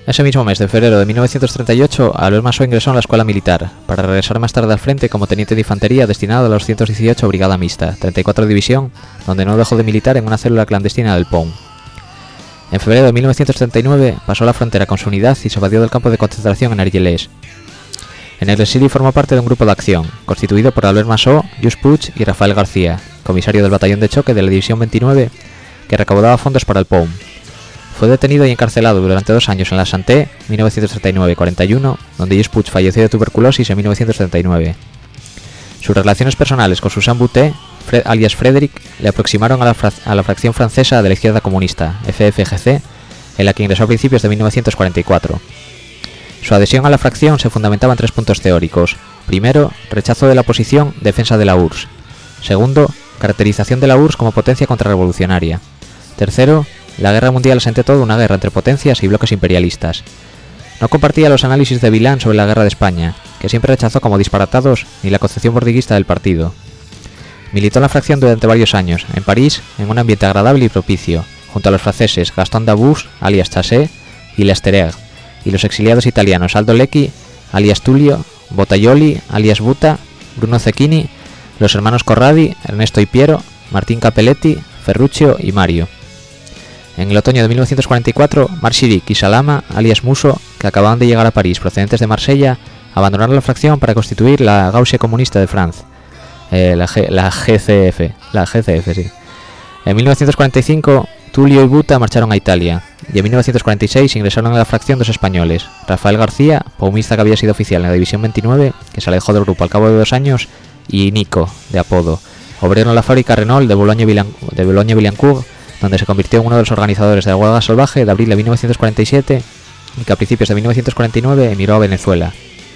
Ese mismo mes de febrero de mil novecientos treinta y ocho, Albert Massó ingresó en la escuela militar, para regresar más tarde al frente como teniente de infantería destinado a la doscientos dieciocho Brigada Mixta, treinta y cuatro División, donde no dejó de militar en una célula clandestina del P O M. En febrero de mil novecientos treinta y nueve pasó la frontera con su unidad y se evadió del campo de concentración en Argelès. En el exilio formó parte de un grupo de acción, constituido por Albert Massó, Lluís Puig y Rafael García, comisario del batallón de choque de la División veintinueve, que recaudaba fondos para el P O M. Fue detenido y encarcelado durante dos años en la Santé, mil novecientos treinta y nueve cuarenta y uno, donde Lluís Puig falleció de tuberculosis en mil novecientos treinta y nueve. Sus relaciones personales con Suzanne Boutet, Fred, alias Frédéric, le aproximaron a la, a la fracción francesa de la izquierda comunista, F F G C, en la que ingresó a principios de mil novecientos cuarenta y cuatro. Su adhesión a la fracción se fundamentaba en tres puntos teóricos. Primero, rechazo de la oposición, defensa de la U R S S. Segundo, caracterización de la U R S S como potencia contrarrevolucionaria. Tercero, la guerra mundial es ante todo una guerra entre potencias y bloques imperialistas. No compartía los análisis de Villain sobre la guerra de España, que siempre rechazó como disparatados, ni la concepción bordiguista del partido. Militó en la fracción durante varios años, en París, en un ambiente agradable y propicio, junto a los franceses Gaston Dabous, alias Chassé, y Lesterer, y los exiliados italianos Aldo Lecchi, alias Tullio, Bottaioli, alias Buta, Bruno Cecchini, los hermanos Corradi, Ernesto y Piero, Martín Capelletti, Ferruccio y Mario. En el otoño de mil novecientos cuarenta y cuatro, Marc Chirac y Salama, alias Musso, que acababan de llegar a París procedentes de Marsella, abandonaron la fracción para constituir la Gauche Comunista de France, eh, la, G, la G C F, la G C F, sí. En mil novecientos cuarenta y cinco, Tullio y Buta marcharon a Italia, y en mil novecientos cuarenta y seis ingresaron a la fracción dos españoles, Rafael García, paumista que había sido oficial en la División veintinueve, que se alejó del grupo al cabo de dos años, y Nico, de apodo, obrero en la fábrica Renault de Boulogne-Billancourt, donde se convirtió en uno de los organizadores de la huelga salvaje de abril de mil novecientos cuarenta y siete y que a principios de mil novecientos cuarenta y nueve emigró a Venezuela.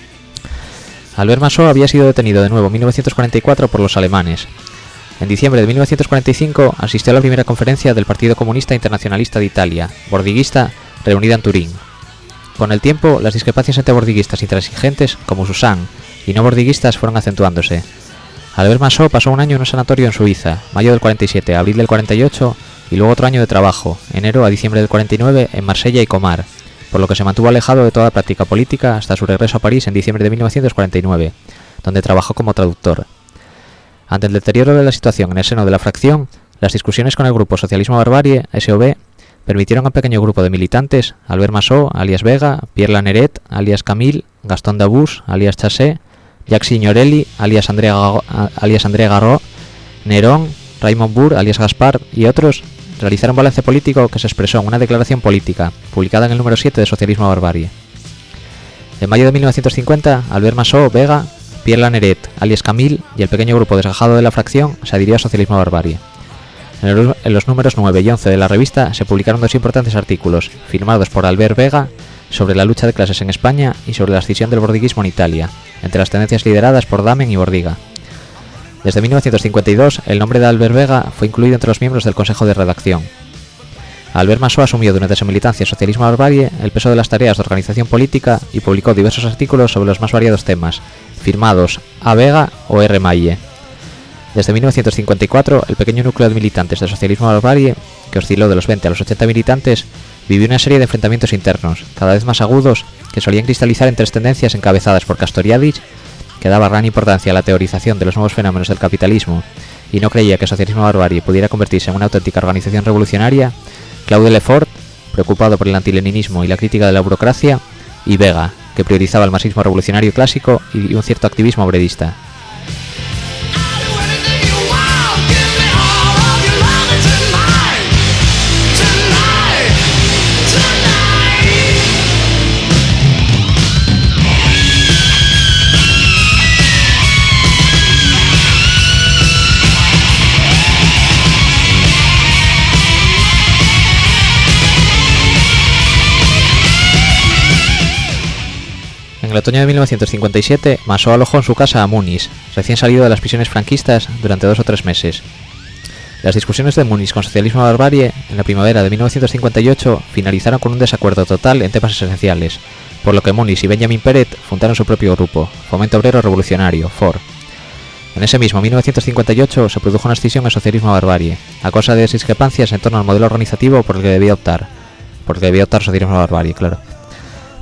Albert Massó había sido detenido de nuevo en mil novecientos cuarenta y cuatro por los alemanes. En diciembre de mil novecientos cuarenta y cinco asistió a la primera conferencia del Partido Comunista Internacionalista de Italia, bordiguista, reunida en Turín. Con el tiempo, las discrepancias entre bordiguistas intransigentes, como Suzanne, y no bordiguistas fueron acentuándose. Albert Massó pasó un año en un sanatorio en Suiza, mayo del cuarenta y siete a abril del cuarenta y ocho, y luego otro año de trabajo, enero a diciembre del cuarenta y nueve, en Marsella y Comar, por lo que se mantuvo alejado de toda práctica política hasta su regreso a París en diciembre de mil novecientos cuarenta y nueve, donde trabajó como traductor. Ante el deterioro de la situación en el seno de la fracción, las discusiones con el grupo Socialismo Barbarie, S O B, permitieron a un pequeño grupo de militantes, Albert Massó, alias Vega, Pierre Lanneret, alias Camille, Gaston Dabous, alias Chassé, Jacques Signorelli, alias André, alias André Garot, Nerón, Raymond Burr, alias Gaspar, y otros, realizar un balance político que se expresó en una declaración política, publicada en el número siete de Socialismo Barbarie. En mayo de mil novecientos cincuenta, Albert Massó, Vega, Pierre Lanneret, alias Camille, y el pequeño grupo desgajado de la fracción se adhirió a Socialismo Barbarie. En, el, en los números nueve y once de la revista se publicaron dos importantes artículos, firmados por Albert Vega, sobre la lucha de clases en España y sobre la escisión del bordiguismo en Italia, entre las tendencias lideradas por Damen y Bordiga. Desde mil novecientos cincuenta y dos, el nombre de Albert Vega fue incluido entre los miembros del Consejo de Redacción. Albert Massó asumió durante su militancia en Socialismo Barbarie el peso de las tareas de organización política y publicó diversos artículos sobre los más variados temas, firmados A. Vega o R. Maille. Desde mil novecientos cincuenta y cuatro, el pequeño núcleo de militantes del Socialismo Barbarie, que osciló de los veinte a los ochenta militantes, vivió una serie de enfrentamientos internos, cada vez más agudos, que solían cristalizar en tres tendencias encabezadas por Castoriadis, que daba gran importancia a la teorización de los nuevos fenómenos del capitalismo y no creía que el Socialismo Barbarie pudiera convertirse en una auténtica organización revolucionaria, Claude Lefort, preocupado por el antileninismo y la crítica de la burocracia, y Vega, que priorizaba el marxismo revolucionario clásico y un cierto activismo obrerista. En el otoño de mil novecientos cincuenta y siete, Massó alojó en su casa a Muniz, recién salido de las prisiones franquistas, durante dos o tres meses. Las discusiones de Muniz con Socialismo Barbarie, en la primavera de mil novecientos cincuenta y ocho, finalizaron con un desacuerdo total en temas esenciales, por lo que Muniz y Benjamin Peret fundaron su propio grupo, Fomento Obrero Revolucionario, F O R. En ese mismo mil novecientos cincuenta y ocho se produjo una escisión en Socialismo Barbarie, a causa de discrepancias en torno al modelo organizativo por el que debía optar, por el que debía optar Socialismo Barbarie, claro.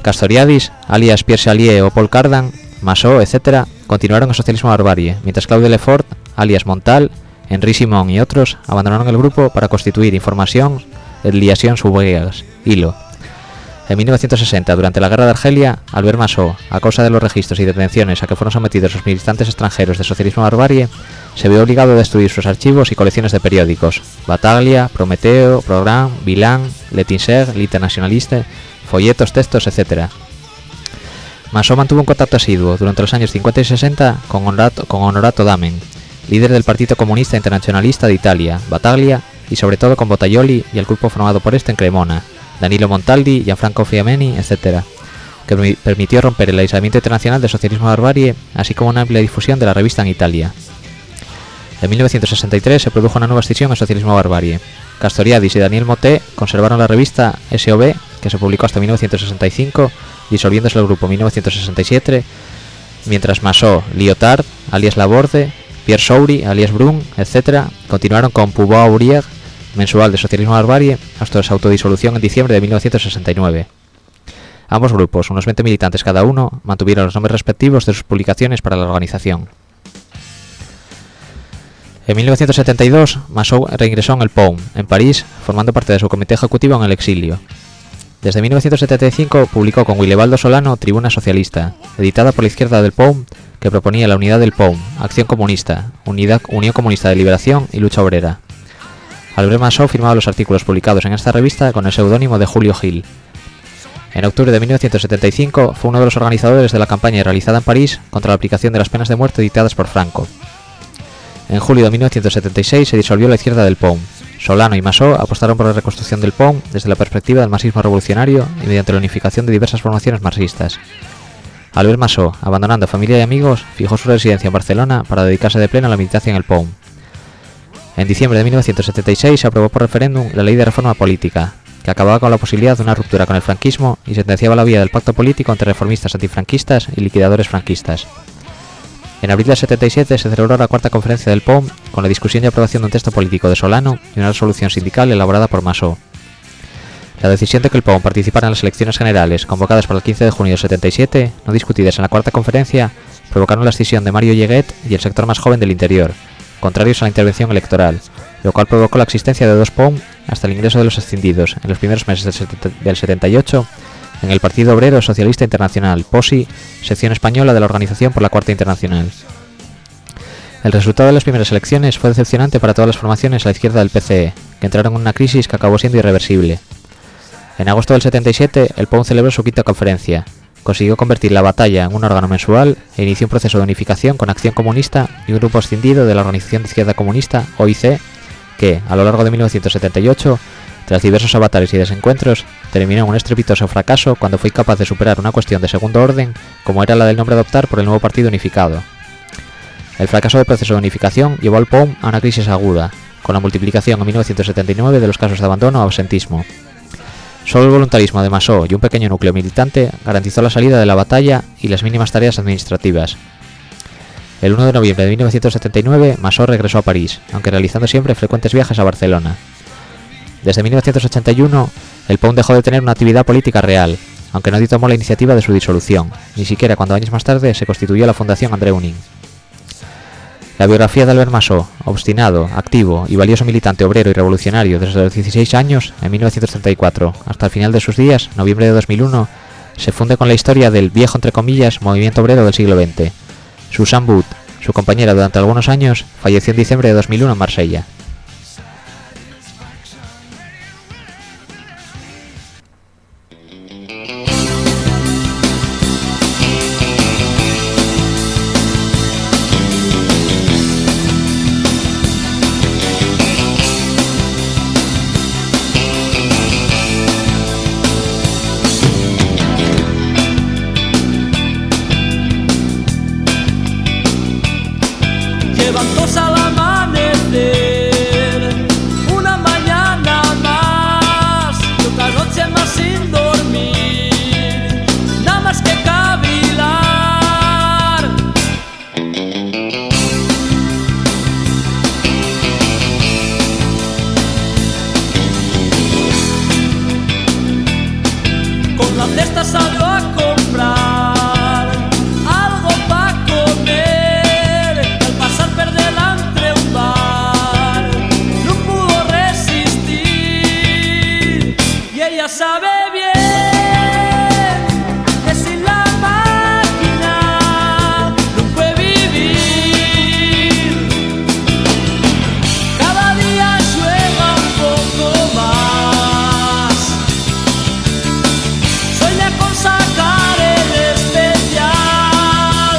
Castoriadis, alias Pierre Chalier o Paul Cardan, Massot, etcétera, continuaron el socialismo barbarie, mientras Claude Lefort, alias Montal, Henri Simon y otros abandonaron el grupo para constituir Información et Liaisons Ouvrières, I L O. En mil novecientos sesenta, durante la guerra de Argelia, Albert Massot, a causa de los registros y detenciones a que fueron sometidos los militantes extranjeros de socialismo barbarie, se vio obligado a destruir sus archivos y colecciones de periódicos: Bataglia, Prometeo, Programme, Bilan, L'Étincelle, L'Internationaliste, folletos, textos, etcétera. Massot mantuvo un contacto asiduo durante los años cincuenta y sesenta con Honorato, con Honorato Damen, líder del Partito Comunista Internacionalista de Italia, Bataglia, y sobre todo con Bottaioli y el grupo formado por este en Cremona, Danilo Montaldi, Gianfranco Fiameni, etcétera, que permitió romper el aislamiento internacional del socialismo barbarie, así como una amplia difusión de la revista en Italia. En mil novecientos sesenta y tres se produjo una nueva escisión en socialismo barbarie. Castoriadis y Daniel Moté conservaron la revista S O B, que se publicó hasta mil novecientos sesenta y cinco, disolviéndose el grupo en mil novecientos sesenta y siete, mientras Massot, Lyotard, alias Laborde, Pierre Soury, alias Brun, etcétera, continuaron con Pouvoir Ouvrier, mensual de socialismo barbarie, hasta su autodisolución en diciembre de mil novecientos sesenta y nueve. Ambos grupos, unos veinte militantes cada uno, mantuvieron los nombres respectivos de sus publicaciones para la organización. En mil novecientos setenta y dos, Massot reingresó en el P O U M, en París, formando parte de su comité ejecutivo en el exilio. Desde mil novecientos setenta y cinco publicó con Guilebaldo Solano Tribuna Socialista, editada por la izquierda del P O U M, que proponía la unidad del P O U M, Acción Comunista, Unidad, Unión Comunista de Liberación y Lucha Obrera. Albert Massot firmaba los artículos publicados en esta revista con el seudónimo de Julio Gil. En octubre de mil novecientos setenta y cinco fue uno de los organizadores de la campaña realizada en París contra la aplicación de las penas de muerte dictadas por Franco. En julio de mil novecientos setenta y seis se disolvió la izquierda del P O U M. Solano y Massot apostaron por la reconstrucción del P O U M desde la perspectiva del marxismo revolucionario y mediante la unificación de diversas formaciones marxistas. Albert Massot, abandonando familia y amigos, fijó su residencia en Barcelona para dedicarse de pleno a la militancia en el P O U M. En diciembre de mil novecientos setenta y seis se aprobó por referéndum la Ley de Reforma Política, que acababa con la posibilidad de una ruptura con el franquismo y sentenciaba la vía del pacto político entre reformistas antifranquistas y liquidadores franquistas. En abril del setenta y siete se celebró la cuarta conferencia del P O U M con la discusión y aprobación de un texto político de Solano y una resolución sindical elaborada por Massot. La decisión de que el P O U M participara en las elecciones generales convocadas para el quince de junio del setenta y siete, no discutidas en la cuarta conferencia, provocaron la escisión de Mario Lleguet y el sector más joven del interior, contrarios a la intervención electoral, lo cual provocó la existencia de dos P O U M hasta el ingreso de los escindidos en los primeros meses del setenta y ocho en el Partido Obrero Socialista Internacional, P O S I, sección española de la Organización por la Cuarta Internacional. El resultado de las primeras elecciones fue decepcionante para todas las formaciones a la izquierda del P C E, que entraron en una crisis que acabó siendo irreversible. En agosto del setenta y siete, el P O U M celebró su quinta conferencia, consiguió convertir la batalla en un órgano mensual e inició un proceso de unificación con Acción Comunista y un grupo escindido de la Organización de Izquierda Comunista, O I C, que, a lo largo de mil novecientos setenta y ocho, tras diversos avatares y desencuentros, terminó en un estrepitoso fracaso cuando fue incapaz de superar una cuestión de segundo orden, como era la del nombre de optar por el nuevo partido unificado. El fracaso del proceso de unificación llevó al P O U M a una crisis aguda, con la multiplicación en mil novecientos setenta y nueve de los casos de abandono o absentismo. Solo el voluntarismo de Massot y un pequeño núcleo militante garantizó la salida de la batalla y las mínimas tareas administrativas. El uno de noviembre de mil novecientos setenta y nueve, Massot regresó a París, aunque realizando siempre frecuentes viajes a Barcelona. Desde mil novecientos ochenta y uno, el P O U M dejó de tener una actividad política real, aunque nadie tomó la iniciativa de su disolución, ni siquiera cuando años más tarde se constituyó la Fundación André Unin. La biografía de Albert Massot, obstinado, activo y valioso militante obrero y revolucionario desde los dieciséis años, en mil novecientos treinta y cuatro, hasta el final de sus días, noviembre de dos mil uno, se funde con la historia del viejo entre comillas movimiento obrero del siglo veinte. Susan Booth, su compañera durante algunos años, falleció en diciembre de dos mil uno en Marsella. Levantóse al amanecer sabe bien que sin la máquina no puede vivir. Cada día juega un poco más, sueña con sacar el especial.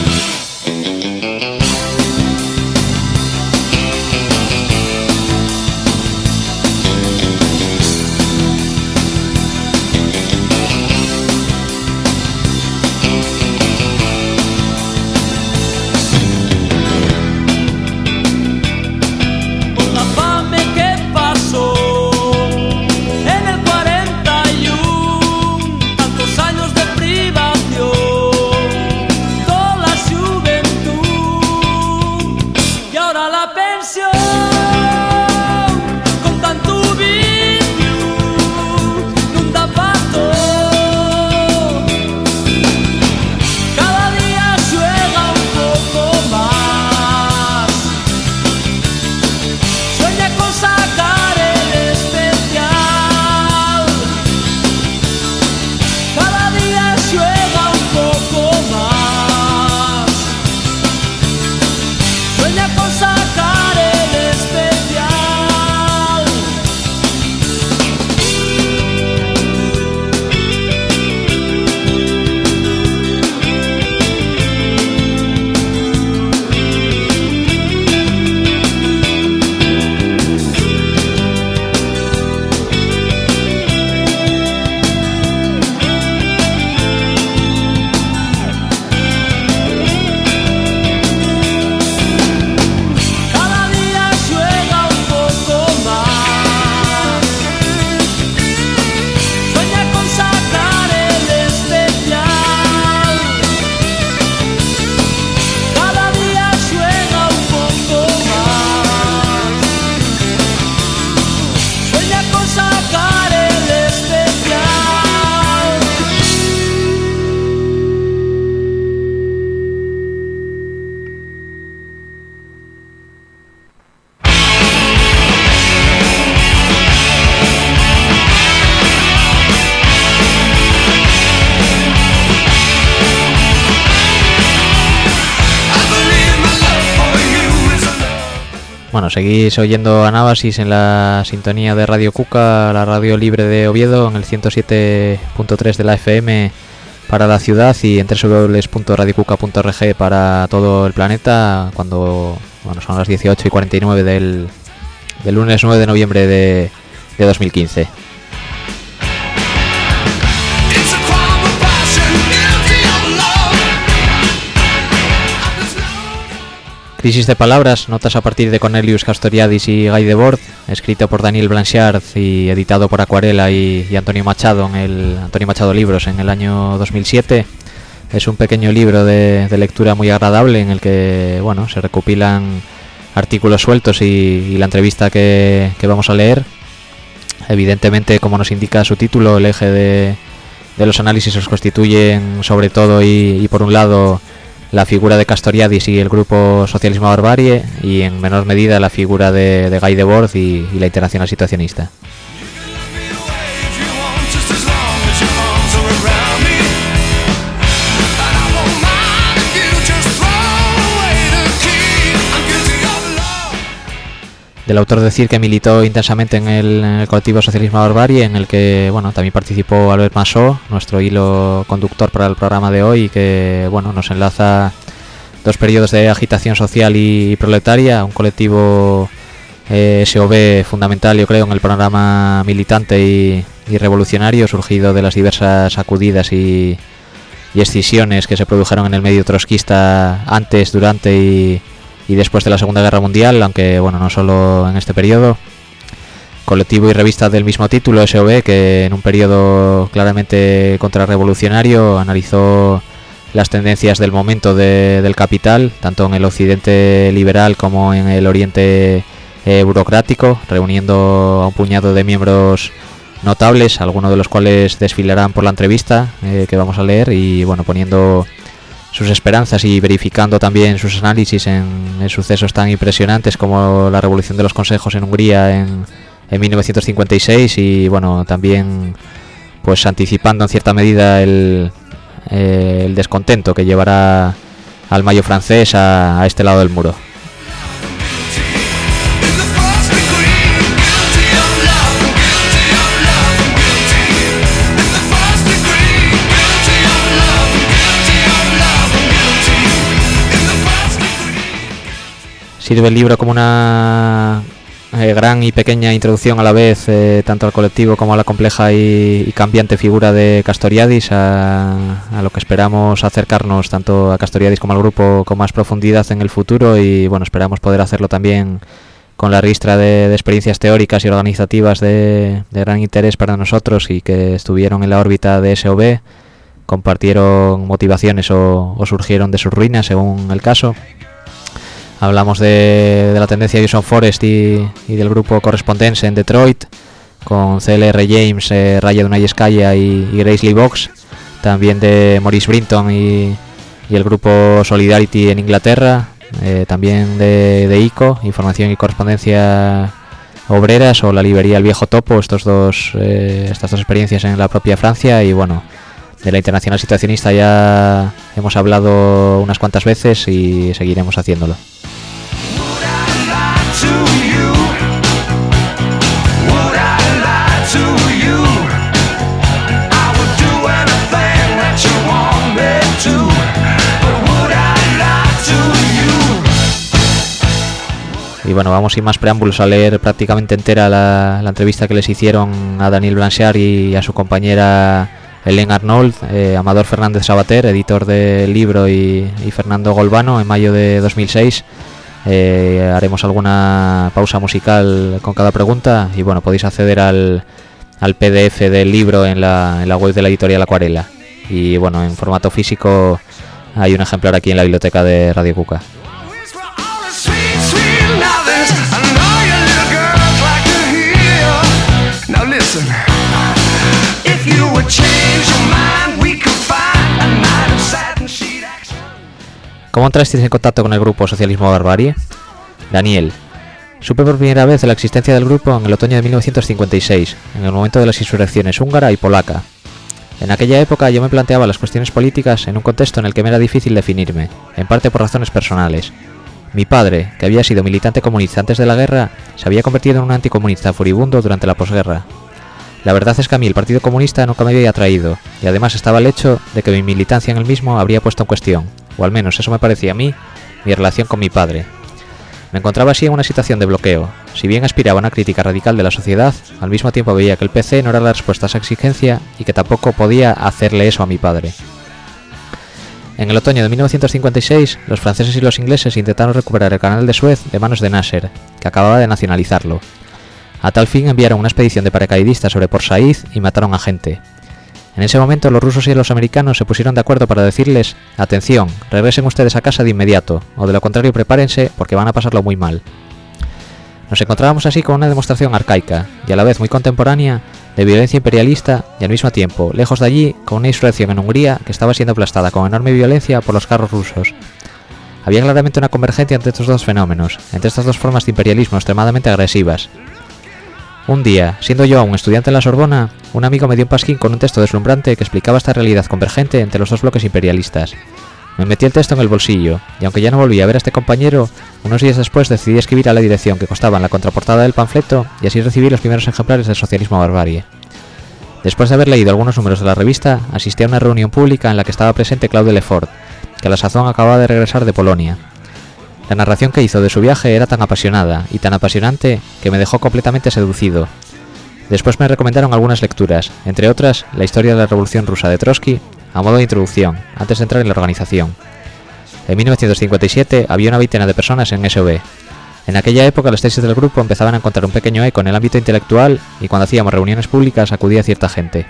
Bueno, seguís oyendo Anábasis en la sintonía de Radio Cuca, la radio libre de Oviedo, en el ciento siete punto tres de la F M para la ciudad y en doble u doble u doble u punto radio cuca punto org para todo el planeta, cuando bueno, son las dieciocho y cuarenta y nueve del, del lunes nueve de noviembre de, de dos mil quince. Crisis de palabras, notas a partir de Cornelius Castoriadis y Guy Debord, escrito por Daniel Blanchard y editado por Acuarela y, y Antonio Machado en el Antonio Machado Libros en el año dos mil siete. Es un pequeño libro de, de lectura muy agradable en el que bueno se recopilan artículos sueltos y, y la entrevista que, que vamos a leer. Evidentemente, como nos indica su título, el eje de, de los análisis los constituyen sobre todo y, y por un lado la figura de Castoriadis y el grupo Socialismo Barbarie, y en menor medida la figura de, de Guy Debord y, y la Internacional Situacionista. Del autor decir que militó intensamente en el, en el colectivo Socialismo Barbarie, en el que bueno también participó Albert Massó, nuestro hilo conductor para el programa de hoy, que bueno nos enlaza dos periodos de agitación social y, y proletaria, un colectivo eh, S O B fundamental, yo creo, en el panorama militante y, y revolucionario, surgido de las diversas sacudidas y, y escisiones que se produjeron en el medio trotskista antes, durante y y después de la Segunda Guerra Mundial, aunque bueno, no solo en este periodo. Colectivo y revista del mismo título, S O B, que en un periodo claramente contrarrevolucionario analizó las tendencias del momento de, del capital, tanto en el occidente liberal como en el oriente eh, burocrático, reuniendo a un puñado de miembros notables, algunos de los cuales desfilarán por la entrevista eh, que vamos a leer, y bueno, poniendo sus esperanzas y verificando también sus análisis en, en sucesos tan impresionantes como la revolución de los consejos en Hungría en, en mil novecientos cincuenta y seis y bueno, también pues anticipando en cierta medida el, eh, el descontento que llevará al Mayo francés a, a este lado del muro. Sirve el libro como una eh, gran y pequeña introducción a la vez, eh, tanto al colectivo como a la compleja y, y cambiante figura de Castoriadis, a, a lo que esperamos acercarnos tanto a Castoriadis como al grupo con más profundidad en el futuro, y bueno, esperamos poder hacerlo también con la ristra de, de experiencias teóricas y organizativas de, de gran interés para nosotros y que estuvieron en la órbita de S O B, compartieron motivaciones o, o surgieron de sus ruinas según el caso. Hablamos de, de la tendencia de Jason Forrest y, y del grupo Correspondense en Detroit, con C L R James, eh, Raya Dunayskaya y, y Grace Lee Boggs. También de Maurice Brinton y, y el grupo Solidarity en Inglaterra. Eh, también de, de I C O, Información y Correspondencia Obreras, o la librería El Viejo Topo. Estos dos, eh, estas dos experiencias en la propia Francia. Y bueno, de la Internacional Situacionista ya hemos hablado unas cuantas veces y seguiremos haciéndolo. Y bueno, vamos sin más preámbulos a leer prácticamente entera la, la entrevista que les hicieron a Daniel Blanchard y a su compañera Hélène Arnold, eh, Amador Fernández Sabater, editor del libro, y, y Fernando Golbano, en mayo de dos mil seis. Eh, haremos alguna pausa musical con cada pregunta y bueno, podéis acceder al, al P D F del libro en la, en la web de la editorial Acuarela. Y bueno, en formato físico hay un ejemplar aquí en la biblioteca de Radio Cuca. ¿Cómo entrasteis en contacto con el grupo Socialismo Barbarie? Daniel: supe por primera vez de la existencia del grupo en el otoño de mil novecientos cincuenta y seis, en el momento de las insurrecciones húngara y polaca. En aquella época yo me planteaba las cuestiones políticas en un contexto en el que me era difícil definirme, en parte por razones personales. Mi padre, que había sido militante comunista antes de la guerra, se había convertido en un anticomunista furibundo durante la posguerra. La verdad es que a mí el Partido Comunista nunca me había atraído, y además estaba el hecho de que mi militancia en el mismo habría puesto en cuestión, o al menos eso me parecía a mí, mi relación con mi padre. Me encontraba así en una situación de bloqueo. Si bien aspiraba a una crítica radical de la sociedad, al mismo tiempo veía que el P C no era la respuesta a esa exigencia y que tampoco podía hacerle eso a mi padre. En el otoño de mil novecientos cincuenta y seis, los franceses y los ingleses intentaron recuperar el canal de Suez de manos de Nasser, que acababa de nacionalizarlo. A tal fin enviaron una expedición de paracaidistas sobre Port Said y mataron a gente. En ese momento los rusos y los americanos se pusieron de acuerdo para decirles: atención, regresen ustedes a casa de inmediato, o de lo contrario prepárense porque van a pasarlo muy mal. Nos encontrábamos así con una demostración arcaica, y a la vez muy contemporánea, de violencia imperialista, y al mismo tiempo, lejos de allí, con una insurrección en Hungría que estaba siendo aplastada con enorme violencia por los carros rusos. Había claramente una convergencia entre estos dos fenómenos, entre estas dos formas de imperialismo extremadamente agresivas. Un día, siendo yo aún estudiante en la Sorbona, un amigo me dio un pasquín con un texto deslumbrante que explicaba esta realidad convergente entre los dos bloques imperialistas. Me metí el texto en el bolsillo, y aunque ya no volví a ver a este compañero, unos días después decidí escribir a la dirección que constaba en la contraportada del panfleto, y así recibí los primeros ejemplares del Socialismo Barbarie. Después de haber leído algunos números de la revista, asistí a una reunión pública en la que estaba presente Claude Lefort, que a la sazón acababa de regresar de Polonia. La narración que hizo de su viaje era tan apasionada y tan apasionante que me dejó completamente seducido. Después me recomendaron algunas lecturas, entre otras la historia de la Revolución Rusa de Trotsky, a modo de introducción, antes de entrar en la organización. En mil novecientos cincuenta y siete había una veintena de personas en S O B. En aquella época las tesis del grupo empezaban a encontrar un pequeño eco en el ámbito intelectual y cuando hacíamos reuniones públicas acudía cierta gente.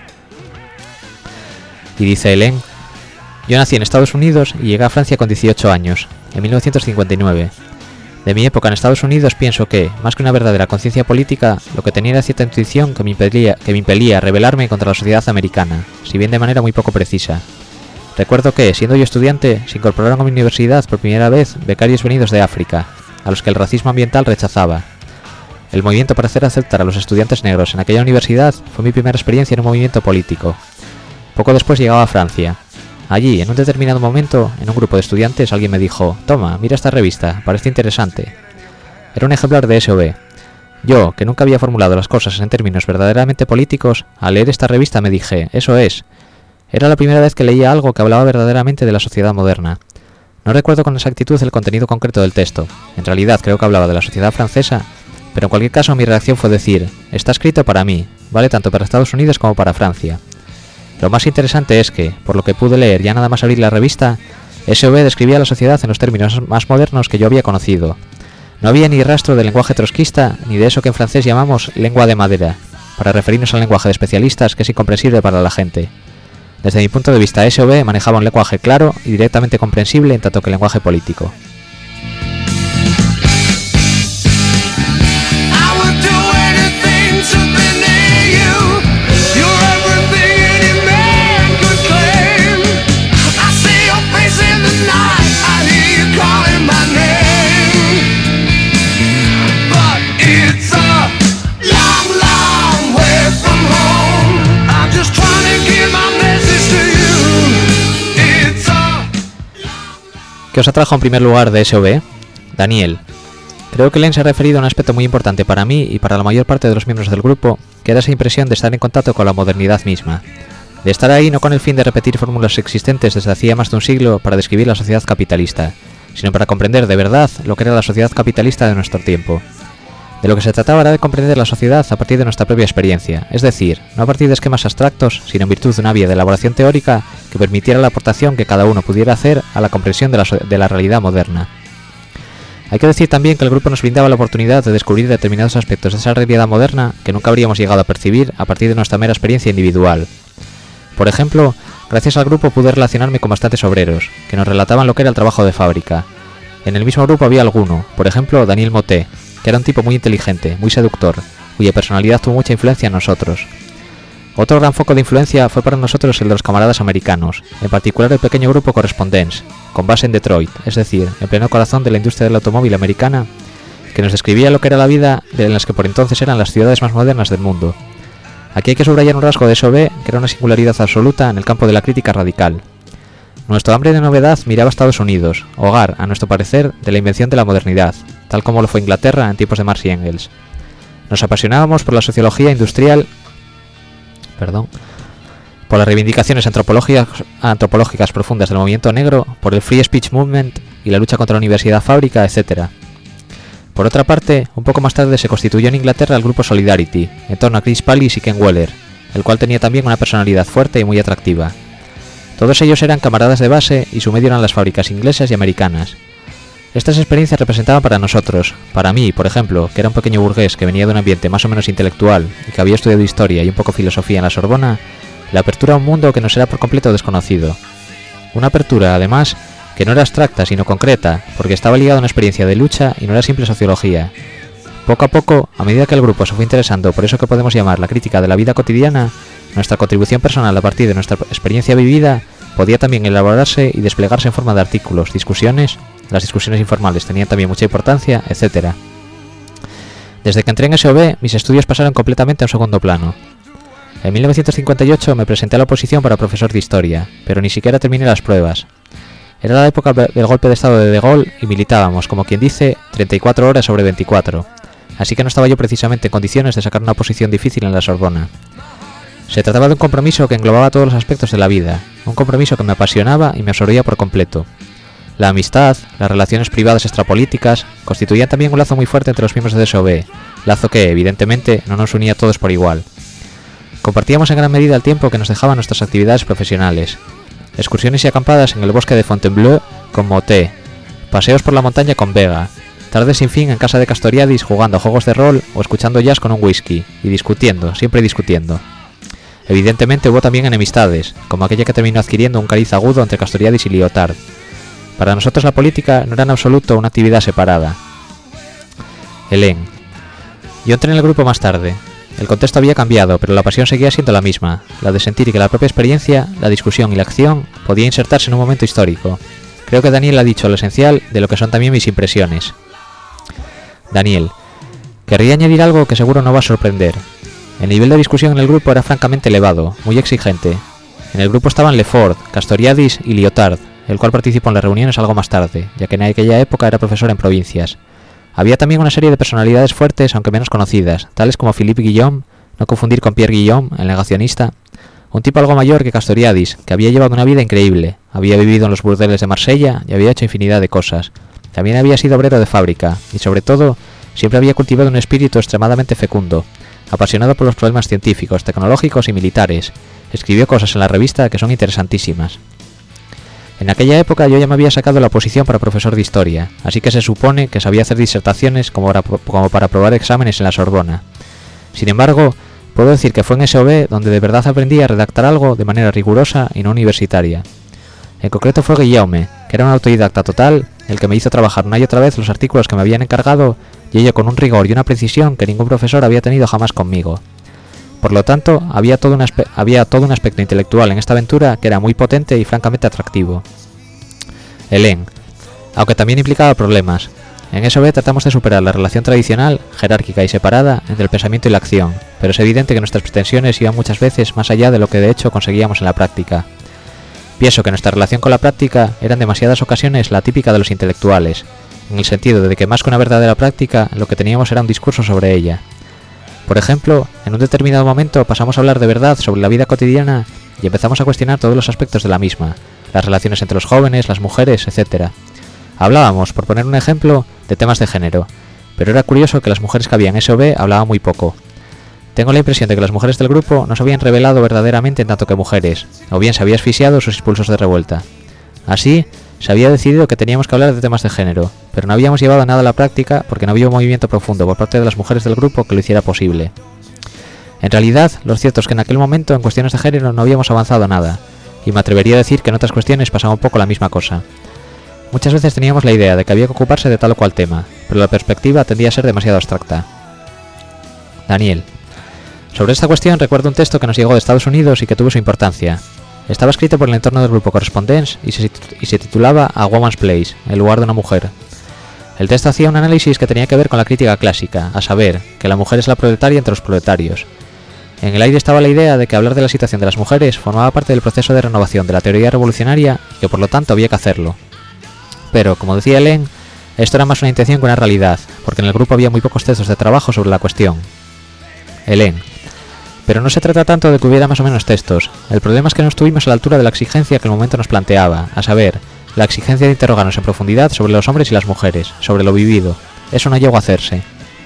Y dice Hélène: yo nací en Estados Unidos y llegué a Francia con dieciocho años, en mil novecientos cincuenta y nueve. De mi época en Estados Unidos pienso que, más que una verdadera conciencia política, lo que tenía era cierta intuición que me impelía, que me impelía a rebelarme contra la sociedad americana, si bien de manera muy poco precisa. Recuerdo que, siendo yo estudiante, se incorporaron a mi universidad por primera vez becarios venidos de África, a los que el racismo ambiental rechazaba. El movimiento para hacer aceptar a los estudiantes negros en aquella universidad fue mi primera experiencia en un movimiento político. Poco después llegaba a Francia. Allí, en un determinado momento, en un grupo de estudiantes, alguien me dijo: «Toma, mira esta revista, parece interesante». Era un ejemplar de S O B. Yo, que nunca había formulado las cosas en términos verdaderamente políticos, al leer esta revista me dije: «Eso es». Era la primera vez que leía algo que hablaba verdaderamente de la sociedad moderna. No recuerdo con exactitud el contenido concreto del texto. En realidad creo que hablaba de la sociedad francesa, pero en cualquier caso mi reacción fue decir: «Está escrito para mí, vale tanto para Estados Unidos como para Francia». Lo más interesante es que, por lo que pude leer ya nada más abrir la revista, S O B describía la sociedad en los términos más modernos que yo había conocido. No había ni rastro del lenguaje trotskista ni de eso que en francés llamamos lengua de madera, para referirnos al lenguaje de especialistas que es incomprensible para la gente. Desde mi punto de vista, S O B manejaba un lenguaje claro y directamente comprensible en tanto que lenguaje político. ¿Qué os atrajo en primer lugar de S O B? Daniel. Creo que Len se ha referido a un aspecto muy importante para mí y para la mayor parte de los miembros del grupo, que era esa impresión de estar en contacto con la modernidad misma. De estar ahí no con el fin de repetir fórmulas existentes desde hacía más de un siglo para describir la sociedad capitalista, sino para comprender de verdad lo que era la sociedad capitalista de nuestro tiempo. De lo que se trataba era de comprender la sociedad a partir de nuestra propia experiencia, es decir, no a partir de esquemas abstractos, sino en virtud de una vía de elaboración teórica que permitiera la aportación que cada uno pudiera hacer a la comprensión de la, de la realidad moderna. Hay que decir también que el grupo nos brindaba la oportunidad de descubrir determinados aspectos de esa realidad moderna que nunca habríamos llegado a percibir a partir de nuestra mera experiencia individual. Por ejemplo, gracias al grupo pude relacionarme con bastantes obreros, que nos relataban lo que era el trabajo de fábrica. En el mismo grupo había alguno, por ejemplo Daniel Moté, que era un tipo muy inteligente, muy seductor, cuya personalidad tuvo mucha influencia en nosotros. Otro gran foco de influencia fue para nosotros el de los camaradas americanos, en particular el pequeño grupo Correspondence, con base en Detroit, es decir, en pleno corazón de la industria del automóvil americana, que nos describía lo que era la vida de las que por entonces eran las ciudades más modernas del mundo. Aquí hay que subrayar un rasgo de S O B que era una singularidad absoluta en el campo de la crítica radical. Nuestro hambre de novedad miraba a Estados Unidos, hogar, a nuestro parecer, de la invención de la modernidad, tal como lo fue Inglaterra en tiempos de Marx y Engels. Nos apasionábamos por la sociología industrial, perdón, por las reivindicaciones antropológicas, antropológicas profundas del movimiento negro, por el Free Speech Movement y la lucha contra la universidad fábrica, etcétera. Por otra parte, un poco más tarde se constituyó en Inglaterra el grupo Solidarity, en torno a Chris Pallis y Ken Weller, el cual tenía también una personalidad fuerte y muy atractiva. Todos ellos eran camaradas de base y su medio eran las fábricas inglesas y americanas. Estas experiencias representaban para nosotros, para mí, por ejemplo, que era un pequeño burgués que venía de un ambiente más o menos intelectual y que había estudiado historia y un poco filosofía en la Sorbona, la apertura a un mundo que nos era por completo desconocido. Una apertura, además, que no era abstracta sino concreta, porque estaba ligada a una experiencia de lucha y no era simple sociología. Poco a poco, a medida que el grupo se fue interesando por eso que podemos llamar la crítica de la vida cotidiana, nuestra contribución personal a partir de nuestra experiencia vivida podía también elaborarse y desplegarse en forma de artículos, discusiones, las discusiones informales tenían también mucha importancia, etcétera. Desde que entré en S O B, mis estudios pasaron completamente a un segundo plano. En mil novecientos cincuenta y ocho me presenté a la oposición para profesor de historia, pero ni siquiera terminé las pruebas. Era la época del golpe de estado de De Gaulle y militábamos, como quien dice, treinta y cuatro horas sobre veinticuatro, así que no estaba yo precisamente en condiciones de sacar una oposición difícil en la Sorbona. Se trataba de un compromiso que englobaba todos los aspectos de la vida, un compromiso que me apasionaba y me absorbía por completo. La amistad, las relaciones privadas extrapolíticas, constituían también un lazo muy fuerte entre los miembros de S O B, lazo que, evidentemente, no nos unía a todos por igual. Compartíamos en gran medida el tiempo que nos dejaban nuestras actividades profesionales. Excursiones y acampadas en el bosque de Fontainebleau con Moté, paseos por la montaña con Vega, tardes sin fin en casa de Castoriadis jugando a juegos de rol o escuchando jazz con un whisky, y discutiendo, siempre discutiendo. Evidentemente hubo también enemistades, como aquella que terminó adquiriendo un cariz agudo entre Castoriadis y Lyotard. Para nosotros la política no era en absoluto una actividad separada. Hélène. Yo entré en el grupo más tarde. El contexto había cambiado, pero la pasión seguía siendo la misma, la de sentir que la propia experiencia, la discusión y la acción podía insertarse en un momento histórico. Creo que Daniel ha dicho lo esencial de lo que son también mis impresiones. Daniel. Querría añadir algo que seguro no va a sorprender. El nivel de discusión en el grupo era francamente elevado, muy exigente. En el grupo estaban Lefort, Castoriadis y Lyotard, el cual participó en las reuniones algo más tarde, ya que en aquella época era profesor en provincias. Había también una serie de personalidades fuertes, aunque menos conocidas, tales como Philippe Guillaume, no confundir con Pierre Guillaume, el negacionista, un tipo algo mayor que Castoriadis, que había llevado una vida increíble, había vivido en los burdeles de Marsella y había hecho infinidad de cosas. También había sido obrero de fábrica, y sobre todo, siempre había cultivado un espíritu extremadamente fecundo, apasionado por los problemas científicos, tecnológicos y militares. Escribió cosas en la revista que son interesantísimas. En aquella época yo ya me había sacado la oposición para profesor de historia, así que se supone que sabía hacer disertaciones como para, como para aprobar exámenes en la Sorbona. Sin embargo, puedo decir que fue en S O B donde de verdad aprendí a redactar algo de manera rigurosa y no universitaria. En concreto fue Guillaume, que era un autodidacta total, el que me hizo trabajar una y otra vez los artículos que me habían encargado, y ello con un rigor y una precisión que ningún profesor había tenido jamás conmigo. Por lo tanto, había todo, un había todo un aspecto intelectual en esta aventura que era muy potente y francamente atractivo. Hélène, aunque también implicaba problemas. En S O B tratamos de superar la relación tradicional, jerárquica y separada entre el pensamiento y la acción, pero es evidente que nuestras pretensiones iban muchas veces más allá de lo que de hecho conseguíamos en la práctica. Pienso que nuestra relación con la práctica era en demasiadas ocasiones la típica de los intelectuales, en el sentido de que más que una verdadera práctica, lo que teníamos era un discurso sobre ella. Por ejemplo, en un determinado momento pasamos a hablar de verdad sobre la vida cotidiana y empezamos a cuestionar todos los aspectos de la misma, las relaciones entre los jóvenes, las mujeres, etcétera. Hablábamos, por poner un ejemplo, de temas de género, pero era curioso que las mujeres que había en S O B hablaban muy poco. Tengo la impresión de que las mujeres del grupo no se habían revelado verdaderamente en tanto que mujeres, o bien se había asfixiado sus impulsos de revuelta. Así, se había decidido que teníamos que hablar de temas de género, pero no habíamos llevado nada a la práctica porque no había un movimiento profundo por parte de las mujeres del grupo que lo hiciera posible. En realidad, lo cierto es que en aquel momento en cuestiones de género no habíamos avanzado nada, y me atrevería a decir que en otras cuestiones pasaba un poco la misma cosa. Muchas veces teníamos la idea de que había que ocuparse de tal o cual tema, pero la perspectiva tendía a ser demasiado abstracta. Daniel. Sobre esta cuestión recuerdo un texto que nos llegó de Estados Unidos y que tuvo su importancia. Estaba escrito por el entorno del grupo Correspondence y se, y se titulaba A Woman's Place, el lugar de una mujer. El texto hacía un análisis que tenía que ver con la crítica clásica, a saber, que la mujer es la proletaria entre los proletarios. En el aire estaba la idea de que hablar de la situación de las mujeres formaba parte del proceso de renovación de la teoría revolucionaria y que por lo tanto había que hacerlo. Pero, como decía Hélène, esto era más una intención que una realidad, porque en el grupo había muy pocos textos de trabajo sobre la cuestión. Hélène. Pero no se trata tanto de que hubiera más o menos textos. El problema es que no estuvimos a la altura de la exigencia que el momento nos planteaba, a saber, la exigencia de interrogarnos en profundidad sobre los hombres y las mujeres, sobre lo vivido. Eso no llegó a hacerse.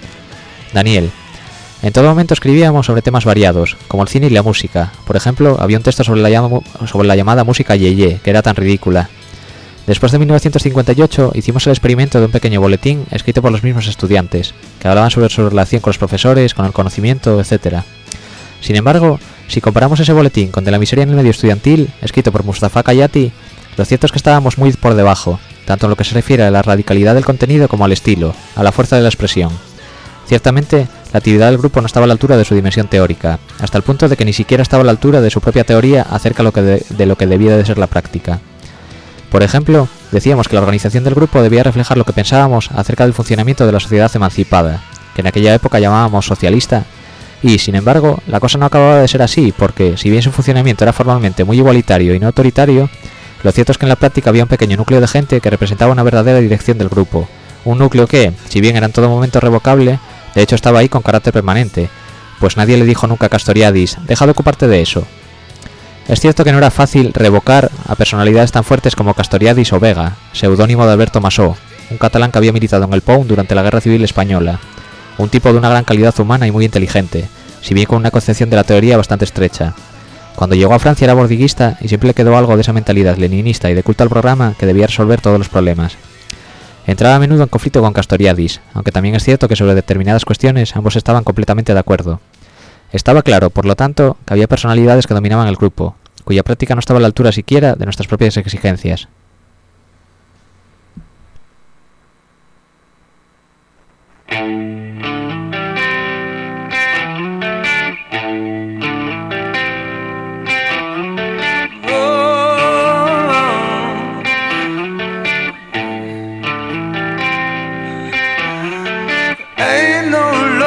Daniel. En todo momento escribíamos sobre temas variados, como el cine y la música. Por ejemplo, había un texto sobre la, llama, sobre la llamada música yeye, que era tan ridícula. Después de mil novecientos cincuenta y ocho hicimos el experimento de un pequeño boletín escrito por los mismos estudiantes, que hablaban sobre su relación con los profesores, con el conocimiento, etcétera. Sin embargo, si comparamos ese boletín con De la miseria en el medio estudiantil, escrito por Mustafa Kayati, lo cierto es que estábamos muy por debajo, tanto en lo que se refiere a la radicalidad del contenido como al estilo, a la fuerza de la expresión. Ciertamente, la actividad del grupo no estaba a la altura de su dimensión teórica, hasta el punto de que ni siquiera estaba a la altura de su propia teoría acerca de lo que, de, de lo que debía de ser la práctica. Por ejemplo, decíamos que la organización del grupo debía reflejar lo que pensábamos acerca del funcionamiento de la sociedad emancipada, que en aquella época llamábamos socialista, y, sin embargo, la cosa no acababa de ser así, porque, si bien su funcionamiento era formalmente muy igualitario y no autoritario, lo cierto es que en la práctica había un pequeño núcleo de gente que representaba una verdadera dirección del grupo, un núcleo que, si bien era en todo momento revocable, de hecho estaba ahí con carácter permanente, pues nadie le dijo nunca a Castoriadis, deja de ocuparte de eso. Es cierto que no era fácil revocar a personalidades tan fuertes como Castoriadis o Vega, seudónimo de Alberto Masó, un catalán que había militado en el P O U durante la Guerra Civil Española, un tipo de una gran calidad humana y muy inteligente, si bien con una concepción de la teoría bastante estrecha. Cuando llegó a Francia era bordiguista y siempre le quedó algo de esa mentalidad leninista y de culto al programa que debía resolver todos los problemas. Entraba a menudo en conflicto con Castoriadis, aunque también es cierto que sobre determinadas cuestiones ambos estaban completamente de acuerdo. Estaba claro, por lo tanto, que había personalidades que dominaban el grupo, cuya práctica no estaba a la altura siquiera de nuestras propias exigencias. Ain't no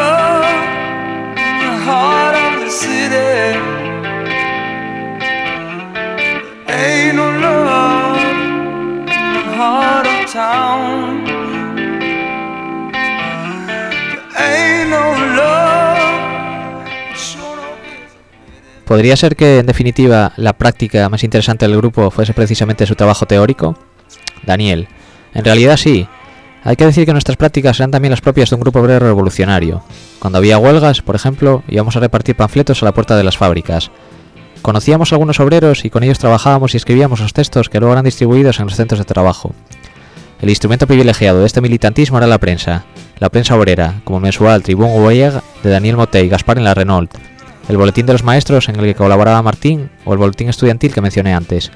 ¿Podría ser que, en definitiva, la práctica más interesante del grupo fuese precisamente su trabajo teórico? Daniel: en realidad sí. Hay que decir que nuestras prácticas eran también las propias de un grupo obrero revolucionario. Cuando había huelgas, por ejemplo, íbamos a repartir panfletos a la puerta de las fábricas. Conocíamos a algunos obreros y con ellos trabajábamos y escribíamos los textos que luego eran distribuidos en los centros de trabajo. El instrumento privilegiado de este militantismo era la prensa, la prensa obrera, como el mensual Tribune Ouvrière de Daniel Moté y Gaspar en la Renault, el boletín de los maestros en el que colaboraba Martín o el boletín estudiantil que mencioné antes.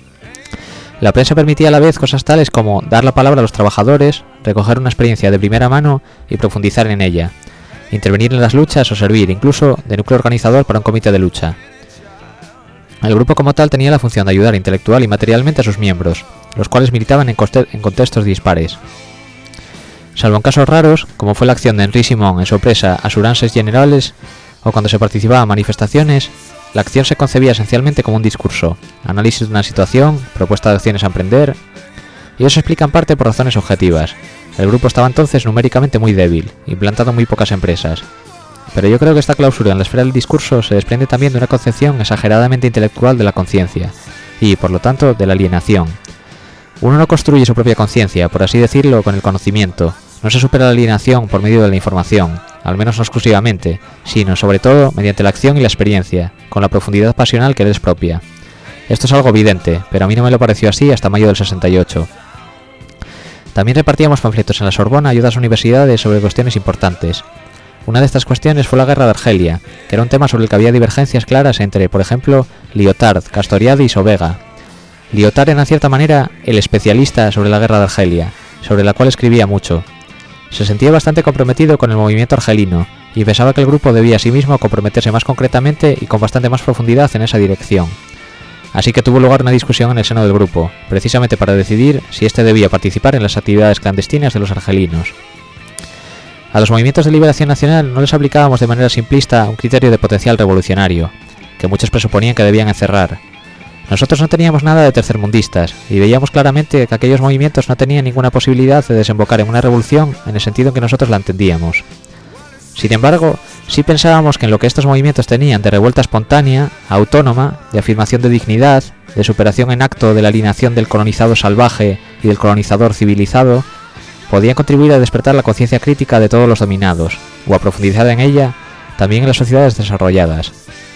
La prensa permitía a la vez cosas tales como dar la palabra a los trabajadores, recoger una experiencia de primera mano y profundizar en ella, intervenir en las luchas o servir incluso de núcleo organizador para un comité de lucha. El grupo como tal tenía la función de ayudar intelectual y materialmente a sus miembros, los cuales militaban en, en contextos dispares. Salvo en casos raros, como fue la acción de Henri Simon en su presa Assurances Generales, o cuando se participaba en manifestaciones, la acción se concebía esencialmente como un discurso, análisis de una situación, propuesta de acciones a emprender, y eso se explica en parte por razones objetivas. El grupo estaba entonces numéricamente muy débil, implantado en muy pocas empresas. Pero yo creo que esta clausura en la esfera del discurso se desprende también de una concepción exageradamente intelectual de la conciencia, y, por lo tanto, de la alienación. Uno no construye su propia conciencia, por así decirlo, con el conocimiento. No se supera la alienación por medio de la información, al menos no exclusivamente, sino, sobre todo, mediante la acción y la experiencia, con la profundidad pasional que le es propia. Esto es algo evidente, pero a mí no me lo pareció así hasta mayo del sesenta y ocho. También repartíamos panfletos en la Sorbona y otras universidades sobre cuestiones importantes. Una de estas cuestiones fue la guerra de Argelia, que era un tema sobre el que había divergencias claras entre, por ejemplo, Lyotard, Castoriadis o Vega. Lyotard era en cierta manera el especialista sobre la guerra de Argelia, sobre la cual escribía mucho. Se sentía bastante comprometido con el movimiento argelino y pensaba que el grupo debía a sí mismo comprometerse más concretamente y con bastante más profundidad en esa dirección. Así que tuvo lugar una discusión en el seno del grupo, precisamente para decidir si éste debía participar en las actividades clandestinas de los argelinos. A los movimientos de liberación nacional no les aplicábamos de manera simplista un criterio de potencial revolucionario, que muchos presuponían que debían encerrar. Nosotros no teníamos nada de tercermundistas, y veíamos claramente que aquellos movimientos no tenían ninguna posibilidad de desembocar en una revolución en el sentido en que nosotros la entendíamos. Sin embargo, sí pensábamos que en lo que estos movimientos tenían de revuelta espontánea, autónoma, de afirmación de dignidad, de superación en acto de la alienación del colonizado salvaje y del colonizador civilizado, podían contribuir a despertar la conciencia crítica de todos los dominados, o a profundizar en ella, también en las sociedades desarrolladas.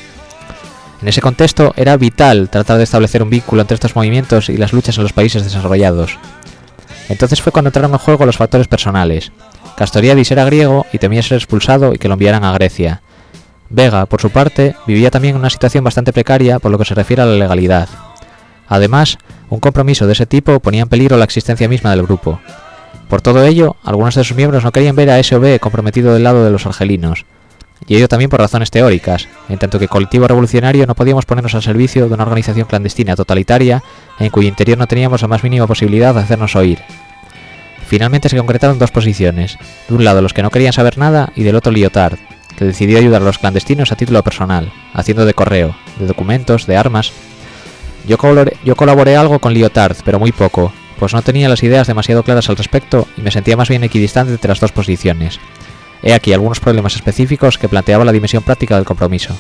En ese contexto era vital tratar de establecer un vínculo entre estos movimientos y las luchas en los países desarrollados. Entonces fue cuando entraron en juego los factores personales. Castoriadis era griego y temía ser expulsado y que lo enviaran a Grecia. Vega, por su parte, vivía también en una situación bastante precaria por lo que se refiere a la legalidad. Además, un compromiso de ese tipo ponía en peligro la existencia misma del grupo. Por todo ello, algunos de sus miembros no querían ver a S O B comprometido del lado de los argelinos, y ello también por razones teóricas, en tanto que colectivo revolucionario no podíamos ponernos al servicio de una organización clandestina totalitaria en cuyo interior no teníamos la más mínima posibilidad de hacernos oír. Finalmente se concretaron dos posiciones, de un lado los que no querían saber nada y del otro Lyotard, que decidió ayudar a los clandestinos a título personal, haciendo de correo, de documentos, de armas. Yo colaboré, yo colaboré algo con Lyotard, pero muy poco, pues no tenía las ideas demasiado claras al respecto y me sentía más bien equidistante entre las dos posiciones. He aquí algunos problemas específicos que planteaba la dimensión práctica del compromiso.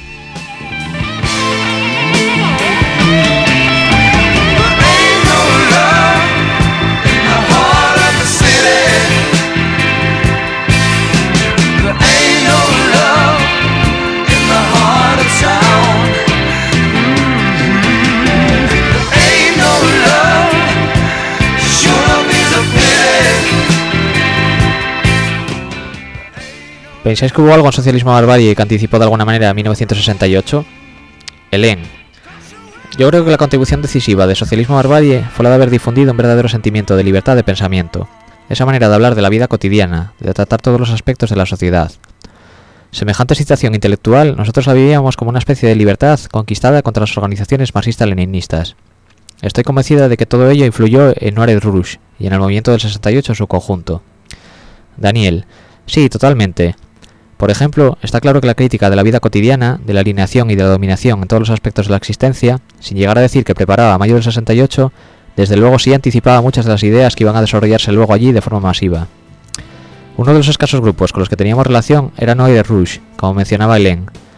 ¿Pensáis que hubo algo en Socialismo Barbarie que anticipó de alguna manera a mil novecientos sesenta y ocho? Helen. Yo creo que la contribución decisiva de Socialismo Barbarie fue la de haber difundido un verdadero sentimiento de libertad de pensamiento, esa manera de hablar de la vida cotidiana, de tratar todos los aspectos de la sociedad. Semejante situación intelectual nosotros la vivíamos como una especie de libertad conquistada contra las organizaciones marxistas-leninistas. Estoy convencida de que todo ello influyó en Noir Rouge y en el movimiento del sesenta y ocho en su conjunto. Daniel. Sí, totalmente. Por ejemplo, está claro que la crítica de la vida cotidiana, de la alineación y de la dominación en todos los aspectos de la existencia, sin llegar a decir que preparaba a mayo del sesenta y ocho, desde luego sí anticipaba muchas de las ideas que iban a desarrollarse luego allí de forma masiva. Uno de los escasos grupos con los que teníamos relación era Noir Rouge, como mencionaba Hélène.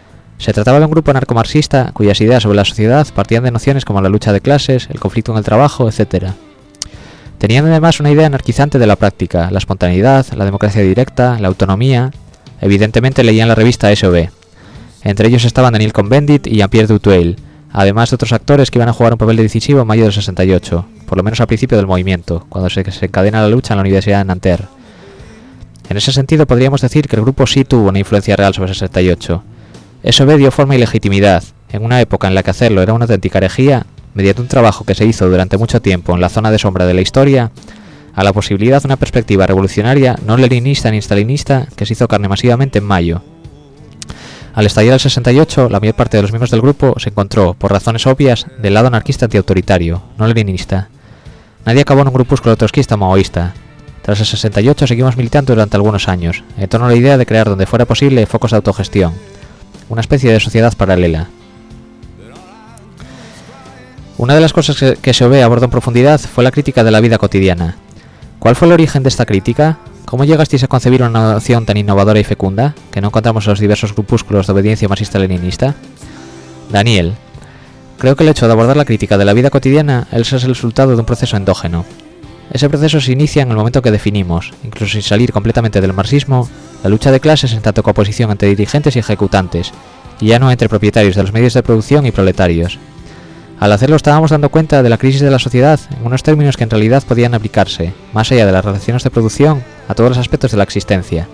Se trataba de un grupo anarcomarxista cuyas ideas sobre la sociedad partían de nociones como la lucha de clases, el conflicto en el trabajo, etcétera. Tenían además una idea anarquizante de la práctica, la espontaneidad, la democracia directa, la autonomía. Evidentemente leían la revista S O B. Entre ellos estaban Daniel Cohn-Bendit y Jean-Pierre Dutueil, además de otros actores que iban a jugar un papel decisivo en mayo del sesenta y ocho, por lo menos al principio del movimiento, cuando se desencadena la lucha en la Universidad de Nanterre. En ese sentido podríamos decir que el grupo sí tuvo una influencia real sobre el sesenta y ocho. S O B dio forma y legitimidad, en una época en la que hacerlo era una auténtica herejía, mediante un trabajo que se hizo durante mucho tiempo en la zona de sombra de la historia, a la posibilidad de una perspectiva revolucionaria no leninista ni stalinista que se hizo carne masivamente en mayo. Al estallar el sesenta y ocho, la mayor parte de los miembros del grupo se encontró, por razones obvias, del lado anarquista antiautoritario, no leninista. Nadie acabó en un grupúsculo trotskista o maoísta. Tras el sesenta y ocho seguimos militando durante algunos años, en torno a la idea de crear donde fuera posible focos de autogestión, una especie de sociedad paralela. Una de las cosas que, que S O B abordó en profundidad fue la crítica de la vida cotidiana. ¿Cuál fue el origen de esta crítica? ¿Cómo llegasteis a concebir una noción tan innovadora y fecunda, que no encontramos en los diversos grupúsculos de obediencia marxista-leninista? Daniel: creo que el hecho de abordar la crítica de la vida cotidiana es el resultado de un proceso endógeno. Ese proceso se inicia en el momento que definimos, incluso sin salir completamente del marxismo, la lucha de clases en tanto oposición entre dirigentes y ejecutantes, y ya no entre propietarios de los medios de producción y proletarios. Al hacerlo estábamos dando cuenta de la crisis de la sociedad en unos términos que en realidad podían aplicarse, más allá de las relaciones de producción, a todos los aspectos de la existencia.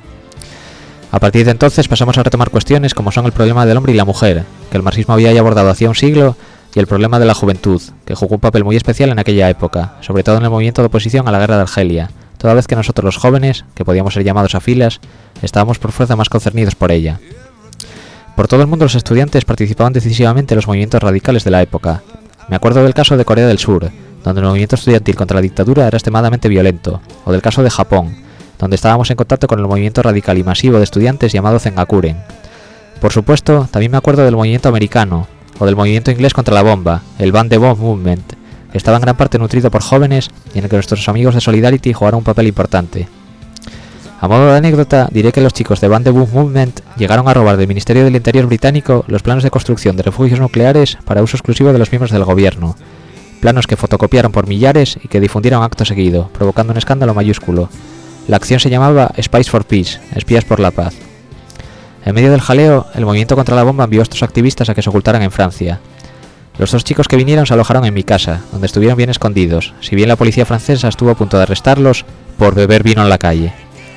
A partir de entonces pasamos a retomar cuestiones como son el problema del hombre y la mujer, que el marxismo había ya abordado hacía un siglo, y el problema de la juventud, que jugó un papel muy especial en aquella época, sobre todo en el movimiento de oposición a la guerra de Argelia, toda vez que nosotros los jóvenes, que podíamos ser llamados a filas, estábamos por fuerza más concernidos por ella. Por todo el mundo los estudiantes participaban decisivamente en los movimientos radicales de la época. Me acuerdo del caso de Corea del Sur, donde el movimiento estudiantil contra la dictadura era extremadamente violento, o del caso de Japón, donde estábamos en contacto con el movimiento radical y masivo de estudiantes llamado Zengakuren. Por supuesto, también me acuerdo del movimiento americano, o del movimiento inglés contra la bomba, el Ban the Bomb Movement, que estaba en gran parte nutrido por jóvenes y en el que nuestros amigos de Solidarity jugaron un papel importante. A modo de anécdota, diré que los chicos de Ban the Bomb Movement llegaron a robar del Ministerio del Interior británico los planos de construcción de refugios nucleares para uso exclusivo de los miembros del gobierno, planos que fotocopiaron por millares y que difundieron acto seguido, provocando un escándalo mayúsculo. La acción se llamaba Spies for Peace, espías por la paz. En medio del jaleo, el movimiento contra la bomba envió a estos activistas a que se ocultaran en Francia. Los dos chicos que vinieron se alojaron en mi casa, donde estuvieron bien escondidos, si bien la policía francesa estuvo a punto de arrestarlos por beber vino en la calle.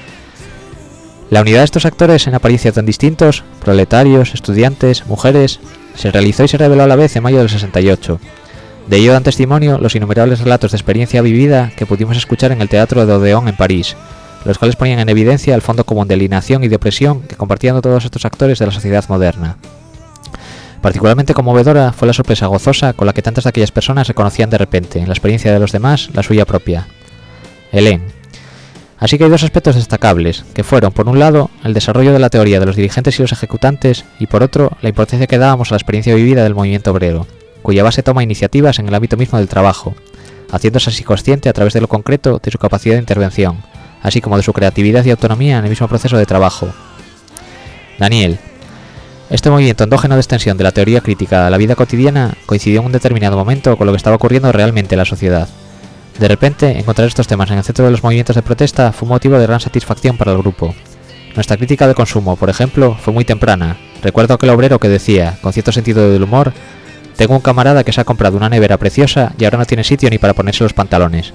La unidad de estos actores en apariencia tan distintos, proletarios, estudiantes, mujeres, se realizó y se reveló a la vez en mayo del sesenta y ocho. De ello dan testimonio los innumerables relatos de experiencia vivida que pudimos escuchar en el Teatro de Odeón en París, los cuales ponían en evidencia el fondo común de alienación y de opresión que compartían todos estos actores de la sociedad moderna. Particularmente conmovedora fue la sorpresa gozosa con la que tantas de aquellas personas reconocían de repente, en la experiencia de los demás, la suya propia. Hélène. Así que hay dos aspectos destacables, que fueron, por un lado, el desarrollo de la teoría de los dirigentes y los ejecutantes, y por otro, la importancia que dábamos a la experiencia vivida del movimiento obrero, cuya base toma iniciativas en el ámbito mismo del trabajo, haciéndose así consciente a través de lo concreto de su capacidad de intervención, así como de su creatividad y autonomía en el mismo proceso de trabajo. Daniel. Este movimiento endógeno de extensión de la teoría crítica a la vida cotidiana coincidió en un determinado momento con lo que estaba ocurriendo realmente en la sociedad. De repente, encontrar estos temas en el centro de los movimientos de protesta fue un motivo de gran satisfacción para el grupo. Nuestra crítica del consumo, por ejemplo, fue muy temprana. Recuerdo aquel obrero que decía, con cierto sentido del humor: tengo un camarada que se ha comprado una nevera preciosa y ahora no tiene sitio ni para ponerse los pantalones.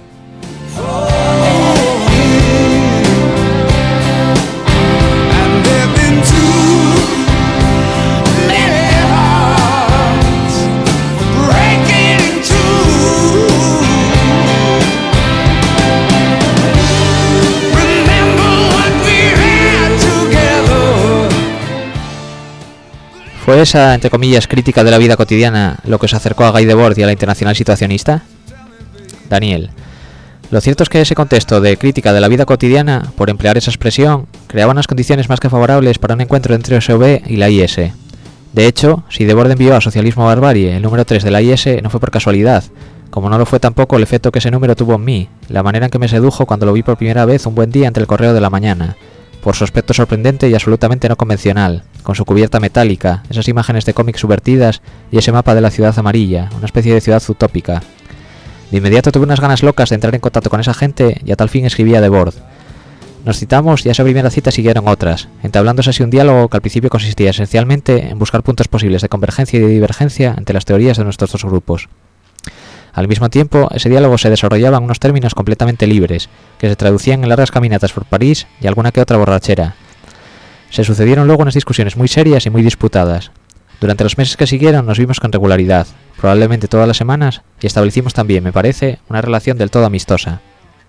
¿Fue esa, entre comillas, crítica de la vida cotidiana lo que os acercó a Guy Debord y a la Internacional Situacionista? Daniel. Lo cierto es que ese contexto de crítica de la vida cotidiana, por emplear esa expresión, creaba unas condiciones más que favorables para un encuentro entre S O B y la I S. De hecho, si Debord envió a Socialismo a Barbarie el número tres de la I S, no fue por casualidad, como no lo fue tampoco el efecto que ese número tuvo en mí, la manera en que me sedujo cuando lo vi por primera vez un buen día ante el correo de la mañana, por su aspecto sorprendente y absolutamente no convencional, con su cubierta metálica, esas imágenes de cómics subvertidas y ese mapa de la ciudad amarilla, una especie de ciudad utópica. De inmediato tuve unas ganas locas de entrar en contacto con esa gente y a tal fin escribí a Debord. Nos citamos y a esa primera cita siguieron otras, entablándose así un diálogo que al principio consistía esencialmente en buscar puntos posibles de convergencia y de divergencia entre las teorías de nuestros dos grupos. Al mismo tiempo, ese diálogo se desarrollaba en unos términos completamente libres, que se traducían en largas caminatas por París y alguna que otra borrachera. Se sucedieron luego unas discusiones muy serias y muy disputadas. Durante los meses que siguieron nos vimos con regularidad, probablemente todas las semanas, y establecimos también, me parece, una relación del todo amistosa.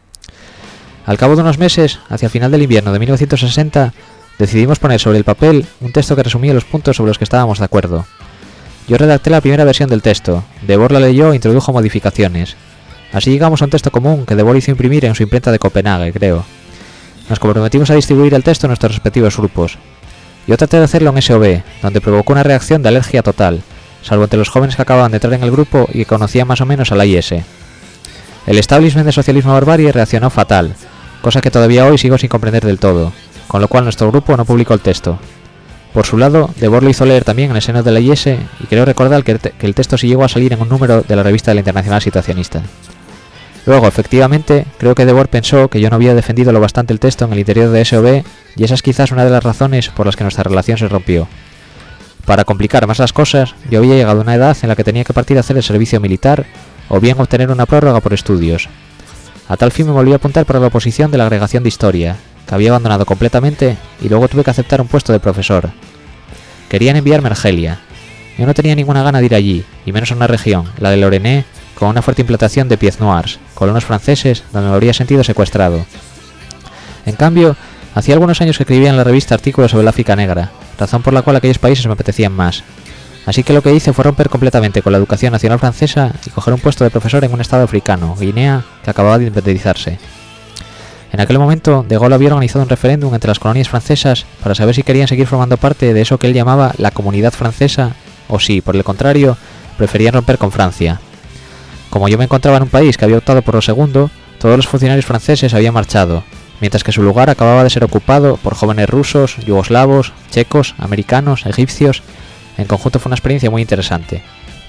Al cabo de unos meses, hacia el final del invierno de mil novecientos sesenta, decidimos poner sobre el papel un texto que resumía los puntos sobre los que estábamos de acuerdo. Yo redacté la primera versión del texto, Debord la leyó e introdujo modificaciones. Así llegamos a un texto común que Debord hizo imprimir en su imprenta de Copenhague, creo. Nos comprometimos a distribuir el texto en nuestros respectivos grupos. Yo traté de hacerlo en S O B, donde provocó una reacción de alergia total, salvo entre los jóvenes que acababan de entrar en el grupo y que conocían más o menos a la I S. El establishment de Socialismo Barbarie reaccionó fatal, cosa que todavía hoy sigo sin comprender del todo, con lo cual nuestro grupo no publicó el texto. Por su lado, Debord lo hizo leer también en el seno de la I S y creo recordar que, te que el texto sí llegó a salir en un número de la revista de la Internacional Situacionista. Luego, efectivamente, creo que Debord pensó que yo no había defendido lo bastante el texto en el interior de S O B y esa es quizás una de las razones por las que nuestra relación se rompió. Para complicar más las cosas, yo había llegado a una edad en la que tenía que partir a hacer el servicio militar o bien obtener una prórroga por estudios. A tal fin me volví a apuntar para la oposición de la agregación de historia, que había abandonado completamente y luego tuve que aceptar un puesto de profesor. Querían enviarme a Argelia. Yo no tenía ninguna gana de ir allí, y menos a una región, la de Lorraine, con una fuerte implantación de pieds noirs, colonos franceses, donde me habría sentido secuestrado. En cambio, hacía algunos años que escribía en la revista artículos sobre el África Negra, razón por la cual aquellos países me apetecían más. Así que lo que hice fue romper completamente con la educación nacional francesa y coger un puesto de profesor en un estado africano, Guinea, que acababa de independizarse. En aquel momento, De Gaulle había organizado un referéndum entre las colonias francesas para saber si querían seguir formando parte de eso que él llamaba la comunidad francesa o si, por el contrario, preferían romper con Francia. Como yo me encontraba en un país que había optado por lo segundo, todos los funcionarios franceses habían marchado, mientras que su lugar acababa de ser ocupado por jóvenes rusos, yugoslavos, checos, americanos, egipcios. En conjunto fue una experiencia muy interesante.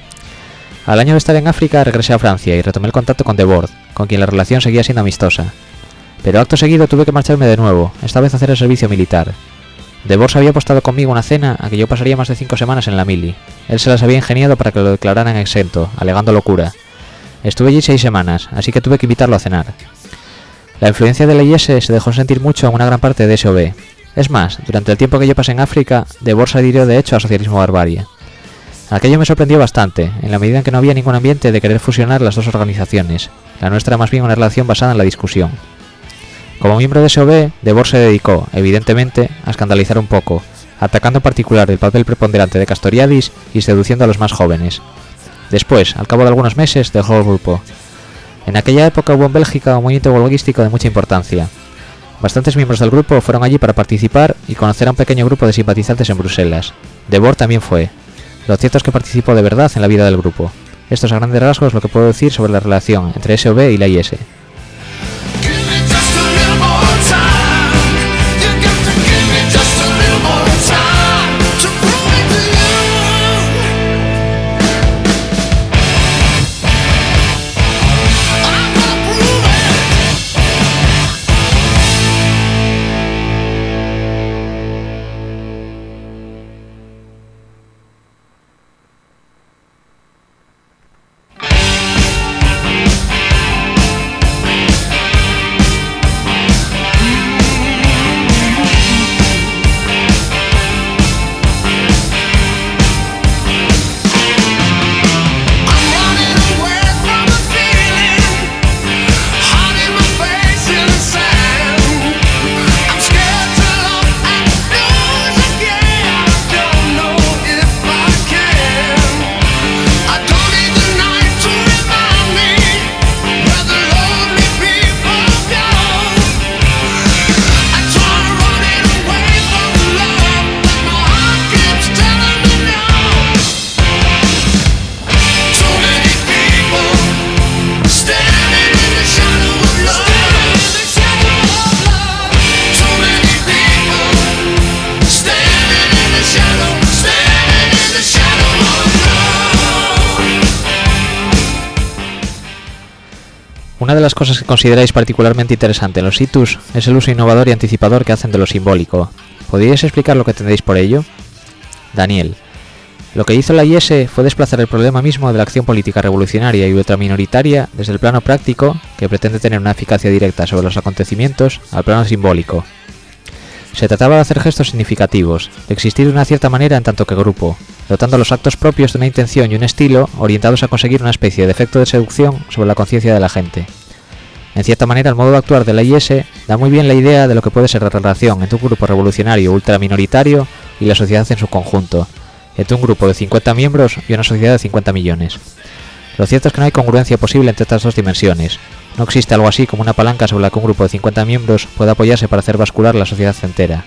Al año de estar en África regresé a Francia y retomé el contacto con Debord, con quien la relación seguía siendo amistosa. Pero acto seguido tuve que marcharme de nuevo, esta vez a hacer el servicio militar. Debord se había apostado conmigo una cena a que yo pasaría más de cinco semanas en la mili. Él se las había ingeniado para que lo declararan exento, alegando locura. Estuve allí seis semanas, así que tuve que invitarlo a cenar. La influencia de la I S se dejó sentir mucho en una gran parte de S O B. Es más, durante el tiempo que yo pasé en África, Debord se adhirió de hecho a Socialismo Barbarie. Aquello me sorprendió bastante, en la medida en que no había ningún ambiente de querer fusionar las dos organizaciones. La nuestra era más bien una relación basada en la discusión. Como miembro de S O B, Debord se dedicó, evidentemente, a escandalizar un poco, atacando en particular el papel preponderante de Castoriadis y seduciendo a los más jóvenes. Después, al cabo de algunos meses, dejó el grupo. En aquella época hubo en Bélgica un movimiento golguístico de mucha importancia. Bastantes miembros del grupo fueron allí para participar y conocer a un pequeño grupo de simpatizantes en Bruselas. Debord también fue. Lo cierto es que participó de verdad en la vida del grupo. Esto es a grandes rasgos lo que puedo decir sobre la relación entre S O B y la I S. Una de las cosas que consideráis particularmente interesante en los situs es el uso innovador y anticipador que hacen de lo simbólico. ¿Podríais explicar lo que entendéis por ello? Daniel. Lo que hizo la I E S fue desplazar el problema mismo de la acción política revolucionaria y ultraminoritaria desde el plano práctico, que pretende tener una eficacia directa sobre los acontecimientos, al plano simbólico. Se trataba de hacer gestos significativos, de existir de una cierta manera en tanto que grupo, dotando los actos propios de una intención y un estilo orientados a conseguir una especie de efecto de seducción sobre la conciencia de la gente. En cierta manera, el modo de actuar de la I E S da muy bien la idea de lo que puede ser la relación entre un grupo revolucionario ultraminoritario y la sociedad en su conjunto, entre un grupo de cincuenta miembros y una sociedad de cincuenta millones. Lo cierto es que no hay congruencia posible entre estas dos dimensiones. No existe algo así como una palanca sobre la que un grupo de cincuenta miembros pueda apoyarse para hacer bascular la sociedad entera.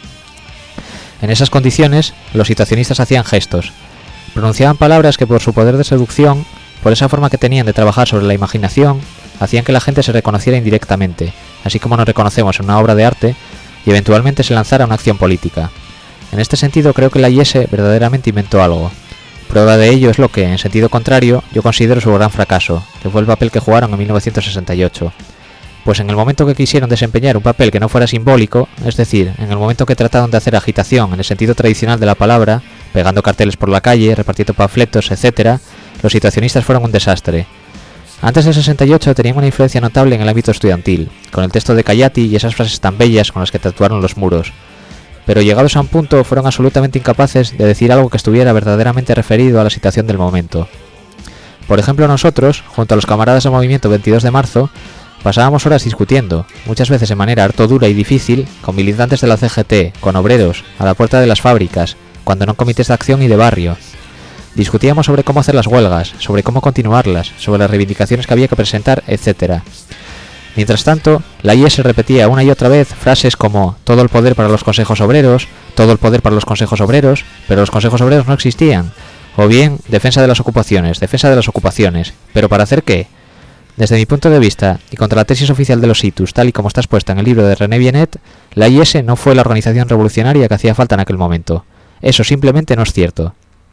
En esas condiciones, los situacionistas hacían gestos, pronunciaban palabras que por su poder de seducción, por esa forma que tenían de trabajar sobre la imaginación, hacían que la gente se reconociera indirectamente, así como nos reconocemos en una obra de arte, y eventualmente se lanzara una acción política. En este sentido, creo que la I E S verdaderamente inventó algo. Prueba de ello es lo que, en sentido contrario, yo considero su gran fracaso, que fue el papel que jugaron en mil novecientos sesenta y ocho. Pues en el momento que quisieron desempeñar un papel que no fuera simbólico, es decir, en el momento que trataron de hacer agitación en el sentido tradicional de la palabra, pegando carteles por la calle, repartiendo panfletos, etcétera, los situacionistas fueron un desastre. Antes del sesenta y ocho tenían una influencia notable en el ámbito estudiantil, con el texto de Cayati y esas frases tan bellas con las que tatuaron los muros. Pero llegados a un punto fueron absolutamente incapaces de decir algo que estuviera verdaderamente referido a la situación del momento. Por ejemplo, nosotros, junto a los camaradas del movimiento veintidós de marzo, pasábamos horas discutiendo, muchas veces de manera harto dura y difícil, con militantes de la C G T, con obreros, a la puerta de las fábricas, cuando no comités de acción y de barrio. Discutíamos sobre cómo hacer las huelgas, sobre cómo continuarlas, sobre las reivindicaciones que había que presentar, etcétera. Mientras tanto, la I E S repetía una y otra vez frases como todo el poder para los consejos obreros, todo el poder para los consejos obreros, pero los consejos obreros no existían, o bien defensa de las ocupaciones, defensa de las ocupaciones, pero ¿para hacer qué? Desde mi punto de vista, y contra la tesis oficial de los situs, tal y como está expuesta en el libro de René Bienet, la I E S no fue la organización revolucionaria que hacía falta en aquel momento. Eso simplemente no es cierto.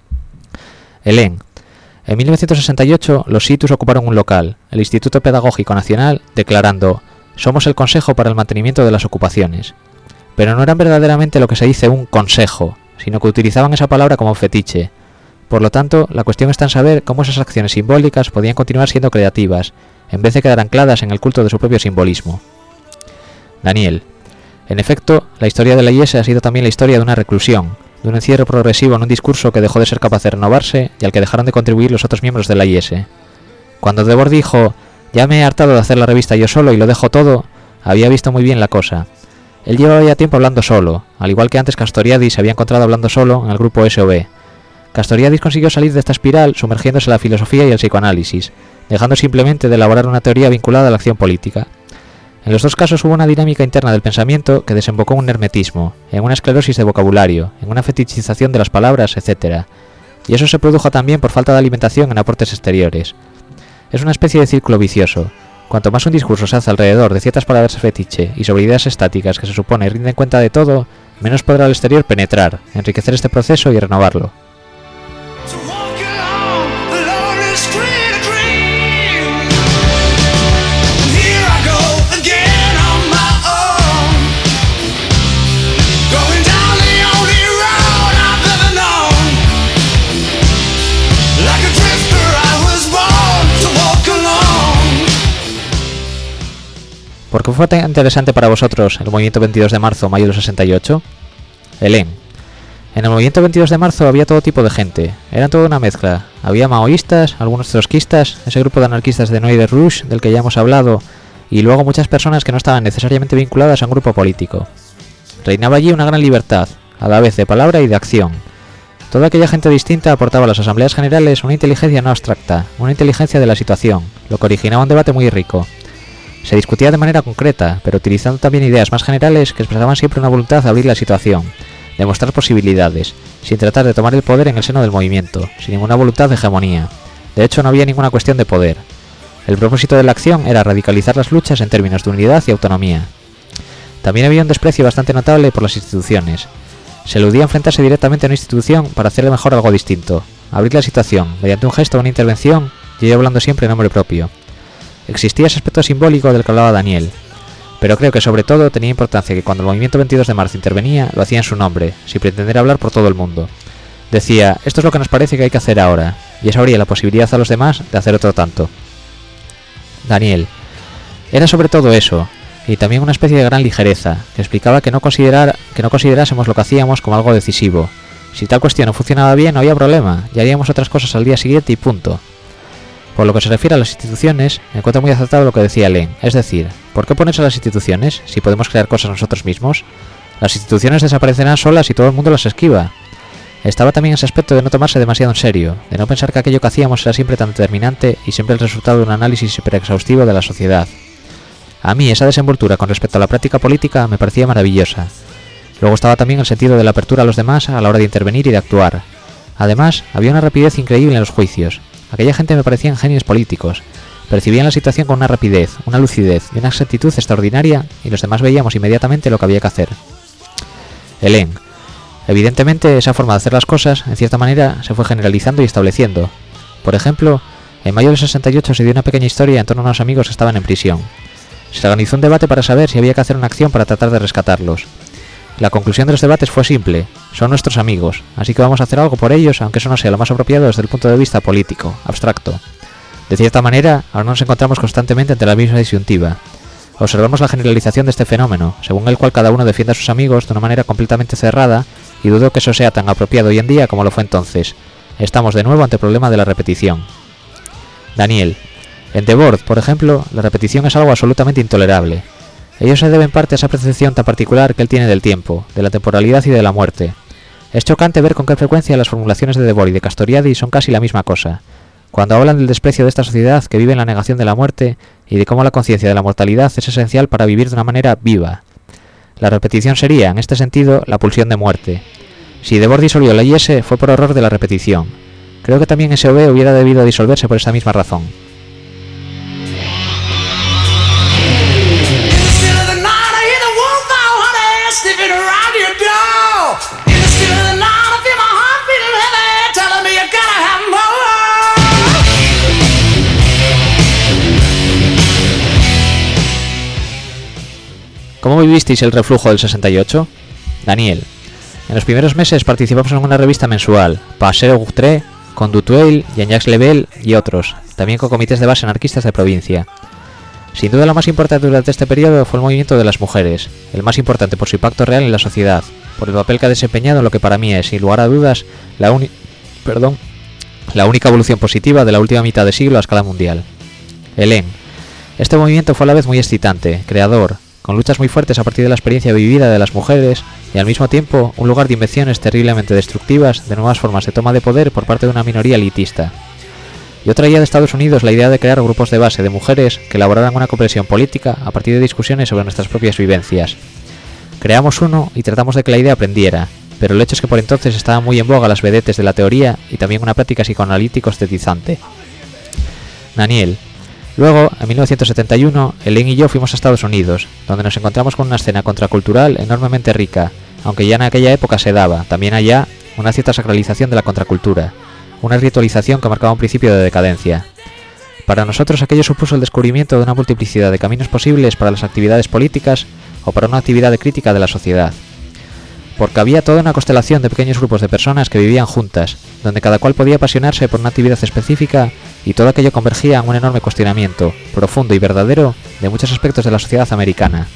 Hélène. En mil novecientos sesenta y ocho, los situs ocuparon un local, el Instituto Pedagógico Nacional, declarando «Somos el Consejo para el Mantenimiento de las Ocupaciones». Pero no eran verdaderamente lo que se dice un consejo, sino que utilizaban esa palabra como fetiche. Por lo tanto, la cuestión está en saber cómo esas acciones simbólicas podían continuar siendo creativas, en vez de quedar ancladas en el culto de su propio simbolismo. Daniel. En efecto, la historia de la I E S ha sido también la historia de una reclusión, de un encierro progresivo en un discurso que dejó de ser capaz de renovarse y al que dejaron de contribuir los otros miembros de la I E S. Cuando Debord dijo, ya me he hartado de hacer la revista yo solo y lo dejo todo, había visto muy bien la cosa. Él llevaba ya tiempo hablando solo, al igual que antes Castoriadis se había encontrado hablando solo en el grupo S O B. Castoriadis consiguió salir de esta espiral sumergiéndose en la filosofía y el psicoanálisis, dejando simplemente de elaborar una teoría vinculada a la acción política. En los dos casos hubo una dinámica interna del pensamiento que desembocó en un hermetismo, en una esclerosis de vocabulario, en una fetichización de las palabras, etcétera. Y eso se produjo también por falta de alimentación en aportes exteriores. Es una especie de círculo vicioso. Cuanto más un discurso se hace alrededor de ciertas palabras fetiche y sobre ideas estáticas que se supone rinden cuenta de todo, menos podrá el exterior penetrar, enriquecer este proceso y renovarlo. ¿Por qué fue tan interesante para vosotros el movimiento veintidós de marzo, mayo del sesenta y ocho? Hélène. En el movimiento veintidós de marzo había todo tipo de gente, eran toda una mezcla. Había maoístas, algunos trotskistas, ese grupo de anarquistas de Noir de Rouge del que ya hemos hablado, y luego muchas personas que no estaban necesariamente vinculadas a un grupo político. Reinaba allí una gran libertad, a la vez de palabra y de acción. Toda aquella gente distinta aportaba a las asambleas generales una inteligencia no abstracta, una inteligencia de la situación, lo que originaba un debate muy rico. Se discutía de manera concreta, pero utilizando también ideas más generales que expresaban siempre una voluntad de abrir la situación, de mostrar posibilidades, sin tratar de tomar el poder en el seno del movimiento, sin ninguna voluntad de hegemonía. De hecho, no había ninguna cuestión de poder. El propósito de la acción era radicalizar las luchas en términos de unidad y autonomía. También había un desprecio bastante notable por las instituciones. Se eludía enfrentarse directamente a una institución para hacerle mejor algo distinto, abrir la situación, mediante un gesto o una intervención, y yo hablando siempre en nombre propio. Existía ese aspecto simbólico del que hablaba Daniel, pero creo que sobre todo tenía importancia que cuando el movimiento veintidós de marzo intervenía, lo hacía en su nombre, sin pretender hablar por todo el mundo. Decía, esto es lo que nos parece que hay que hacer ahora, y eso abría la posibilidad a los demás de hacer otro tanto. Daniel. Era sobre todo eso, y también una especie de gran ligereza, que explicaba que no, considerar, que no considerásemos lo que hacíamos como algo decisivo. Si tal cuestión no funcionaba bien, no había problema, y haríamos otras cosas al día siguiente y punto. Por lo que se refiere a las instituciones, encuentro muy acertado lo que decía Len, es decir, ¿por qué ponerse a las instituciones si podemos crear cosas nosotros mismos? Las instituciones desaparecerán solas y todo el mundo las esquiva. Estaba también ese aspecto de no tomarse demasiado en serio, de no pensar que aquello que hacíamos era siempre tan determinante y siempre el resultado de un análisis superexhaustivo de la sociedad. A mí esa desenvoltura con respecto a la práctica política me parecía maravillosa. Luego estaba también el sentido de la apertura a los demás a la hora de intervenir y de actuar. Además, había una rapidez increíble en los juicios. Aquella gente me parecían genios políticos. Percibían la situación con una rapidez, una lucidez y una exactitud extraordinaria, y los demás veíamos inmediatamente lo que había que hacer. Helen. Evidentemente, esa forma de hacer las cosas, en cierta manera, se fue generalizando y estableciendo. Por ejemplo, en mayo del sesenta y ocho se dio una pequeña historia en torno a unos amigos que estaban en prisión. Se organizó un debate para saber si había que hacer una acción para tratar de rescatarlos. La conclusión de los debates fue simple: son nuestros amigos, así que vamos a hacer algo por ellos, aunque eso no sea lo más apropiado desde el punto de vista político, abstracto. De cierta manera, ahora nos encontramos constantemente ante la misma disyuntiva. Observamos la generalización de este fenómeno, según el cual cada uno defiende a sus amigos de una manera completamente cerrada, y dudo que eso sea tan apropiado hoy en día como lo fue entonces. Estamos de nuevo ante el problema de la repetición. Daniel. En Debord, por ejemplo, la repetición es algo absolutamente intolerable. Ello se debe en parte a esa percepción tan particular que él tiene del tiempo, de la temporalidad y de la muerte. Es chocante ver con qué frecuencia las formulaciones de Debord y de Castoriadi son casi la misma cosa. Cuando hablan del desprecio de esta sociedad que vive en la negación de la muerte y de cómo la conciencia de la mortalidad es esencial para vivir de una manera viva. La repetición sería, en este sentido, la pulsión de muerte. Si Debord disolvió la I S fue por error de la repetición. Creo que también S O B hubiera debido disolverse por esta misma razón. ¿Cómo vivisteis el reflujo del sesenta y ocho? Daniel. En los primeros meses participamos en una revista mensual, Paseo Goutré, con Dutuel, Jean-Jacques Lebel y otros, también con comités de base anarquistas de provincia. Sin duda lo más importante durante este periodo fue el movimiento de las mujeres, el más importante por su impacto real en la sociedad, por el papel que ha desempeñado en lo que para mí es, sin lugar a dudas, la, uni- perdón, la única evolución positiva de la última mitad de siglo a escala mundial. Helen. Este movimiento fue a la vez muy excitante, creador, con luchas muy fuertes a partir de la experiencia vivida de las mujeres, y al mismo tiempo un lugar de invenciones terriblemente destructivas de nuevas formas de toma de poder por parte de una minoría elitista. Yo traía de Estados Unidos la idea de crear grupos de base de mujeres que elaboraran una comprensión política a partir de discusiones sobre nuestras propias vivencias. Creamos uno y tratamos de que la idea aprendiera, pero el hecho es que por entonces estaban muy en boga las vedetes de la teoría y también una práctica psicoanalítico estetizante. Daniel. Luego, en mil novecientos setenta y uno, Helen y yo fuimos a Estados Unidos, donde nos encontramos con una escena contracultural enormemente rica, aunque ya en aquella época se daba, también allá, una cierta sacralización de la contracultura, una ritualización que marcaba un principio de decadencia. Para nosotros aquello supuso el descubrimiento de una multiplicidad de caminos posibles para las actividades políticas o para una actividad de crítica de la sociedad. Porque había toda una constelación de pequeños grupos de personas que vivían juntas, donde cada cual podía apasionarse por una actividad específica y todo aquello convergía en un enorme cuestionamiento, profundo y verdadero, de muchos aspectos de la sociedad americana.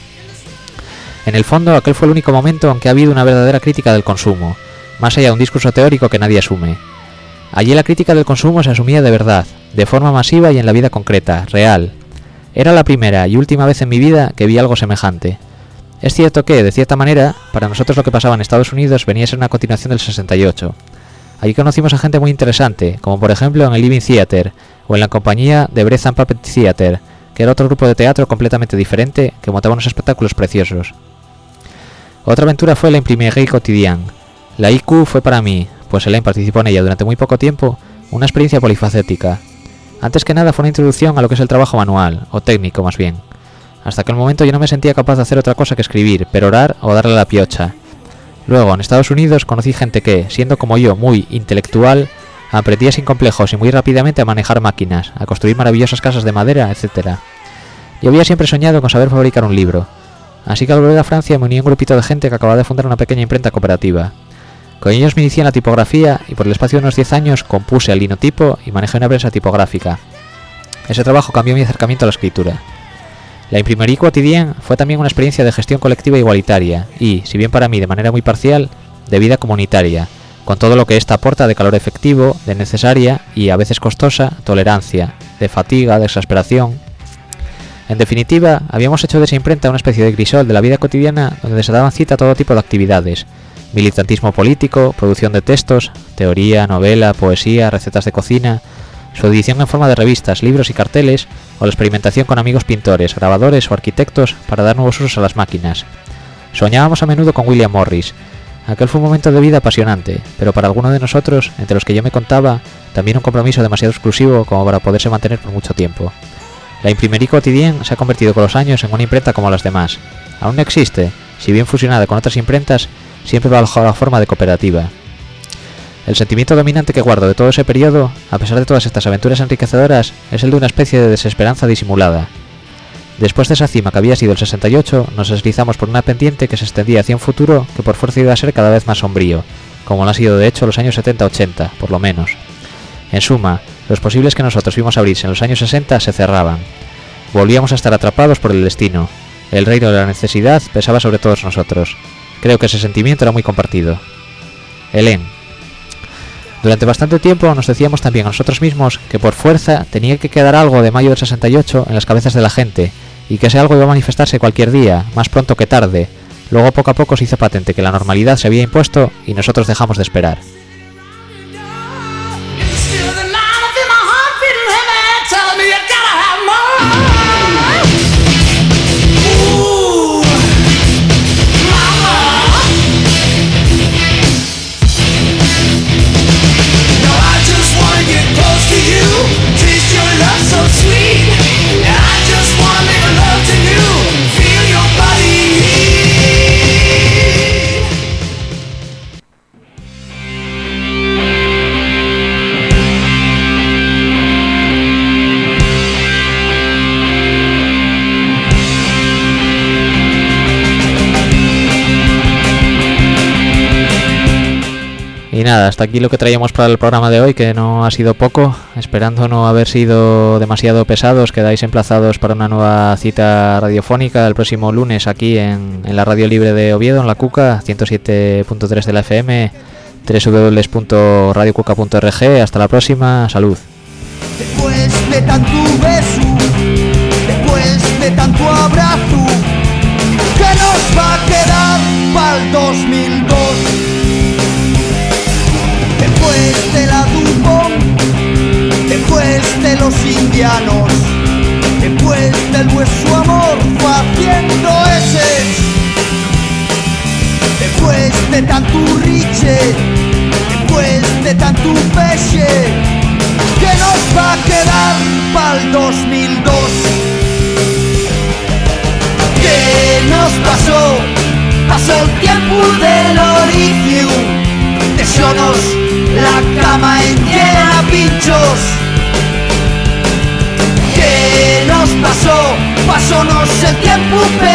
En el fondo, aquel fue el único momento en que ha habido una verdadera crítica del consumo, más allá de un discurso teórico que nadie asume. Allí la crítica del consumo se asumía de verdad, de forma masiva y en la vida concreta, real. Era la primera y última vez en mi vida que vi algo semejante. Es cierto que, de cierta manera, para nosotros lo que pasaba en Estados Unidos venía a ser una continuación del sesenta y ocho. Allí conocimos a gente muy interesante, como por ejemplo en el Living Theater, o en la compañía de Breath and Puppet Theater, que era otro grupo de teatro completamente diferente que montaba unos espectáculos preciosos. Otra aventura fue la Imprimerie Quotidienne. La I Q fue para mí, pues Helen participó en ella durante muy poco tiempo, una experiencia polifacética. Antes que nada fue una introducción a lo que es el trabajo manual, o técnico más bien. Hasta aquel momento yo no me sentía capaz de hacer otra cosa que escribir, perorar o darle la piocha. Luego, en Estados Unidos conocí gente que, siendo como yo muy intelectual, Aprendía sin complejos y muy rápidamente a manejar máquinas, a construir maravillosas casas de madera, etcétera. Yo había siempre soñado con saber fabricar un libro, así que al volver a Francia me uní a un grupito de gente que acababa de fundar una pequeña imprenta cooperativa. Con ellos me inicié en la tipografía y por el espacio de unos diez años compuse el linotipo y manejé una prensa tipográfica. Ese trabajo cambió mi acercamiento a la escritura. La Imprimerie Quotidienne fue también una experiencia de gestión colectiva igualitaria y, si bien para mí de manera muy parcial, de vida comunitaria, con todo lo que ésta aporta de calor efectivo, de necesaria y a veces costosa tolerancia, de fatiga, de exasperación. En definitiva, habíamos hecho de esa imprenta una especie de crisol de la vida cotidiana donde se daban cita a todo tipo de actividades: militantismo político, producción de textos, teoría, novela, poesía, recetas de cocina, su edición en forma de revistas, libros y carteles, o la experimentación con amigos pintores, grabadores o arquitectos para dar nuevos usos a las máquinas. Soñábamos a menudo con William Morris. Aquel fue un momento de vida apasionante, pero para algunos de nosotros, entre los que yo me contaba, también un compromiso demasiado exclusivo como para poderse mantener por mucho tiempo. La Imprimerie Quotidienne se ha convertido con los años en una imprenta como las demás. Aún no existe, si bien fusionada con otras imprentas, siempre bajo la forma de cooperativa. El sentimiento dominante que guardo de todo ese periodo, a pesar de todas estas aventuras enriquecedoras, es el de una especie de desesperanza disimulada. Después de esa cima que había sido el sesenta y ocho, nos deslizamos por una pendiente que se extendía hacia un futuro que por fuerza iba a ser cada vez más sombrío, como lo han sido de hecho los años setenta ochenta, por lo menos. En suma, los posibles que nosotros vimos abrirse en los años sesenta se cerraban. Volvíamos a estar atrapados por el destino. El reino de la necesidad pesaba sobre todos nosotros. Creo que ese sentimiento era muy compartido. Hélène. Durante bastante tiempo nos decíamos también a nosotros mismos que por fuerza tenía que quedar algo de mayo del sesenta y ocho en las cabezas de la gente, y que ese algo iba a manifestarse cualquier día, más pronto que tarde. Luego poco a poco se hizo patente que la normalidad se había impuesto y nosotros dejamos de esperar. Y nada, hasta aquí lo que traíamos para el programa de hoy, que no ha sido poco. Esperando no haber sido demasiado pesados, quedáis emplazados para una nueva cita radiofónica el próximo lunes aquí en, en la Radio Libre de Oviedo, en la Cuca, ciento siete punto tres de la F M, doble u doble u doble u punto radio cuca punto org. Hasta la próxima, salud. Después de tanto beso, después de tanto abrazo, ¿qué nos va a quedar para el dos mil dos? Después de la Dupont, después de los indianos, después del vuestro amor fue haciendo ese. Después de tanto riche, después de tanto peche, ¿qué nos va a quedar para el dos mil dos? ¿Qué nos pasó? Pasó el tiempo del origen, dejónos la cama entera pinchos. ¿Qué nos pasó? Pasónos el tiempo.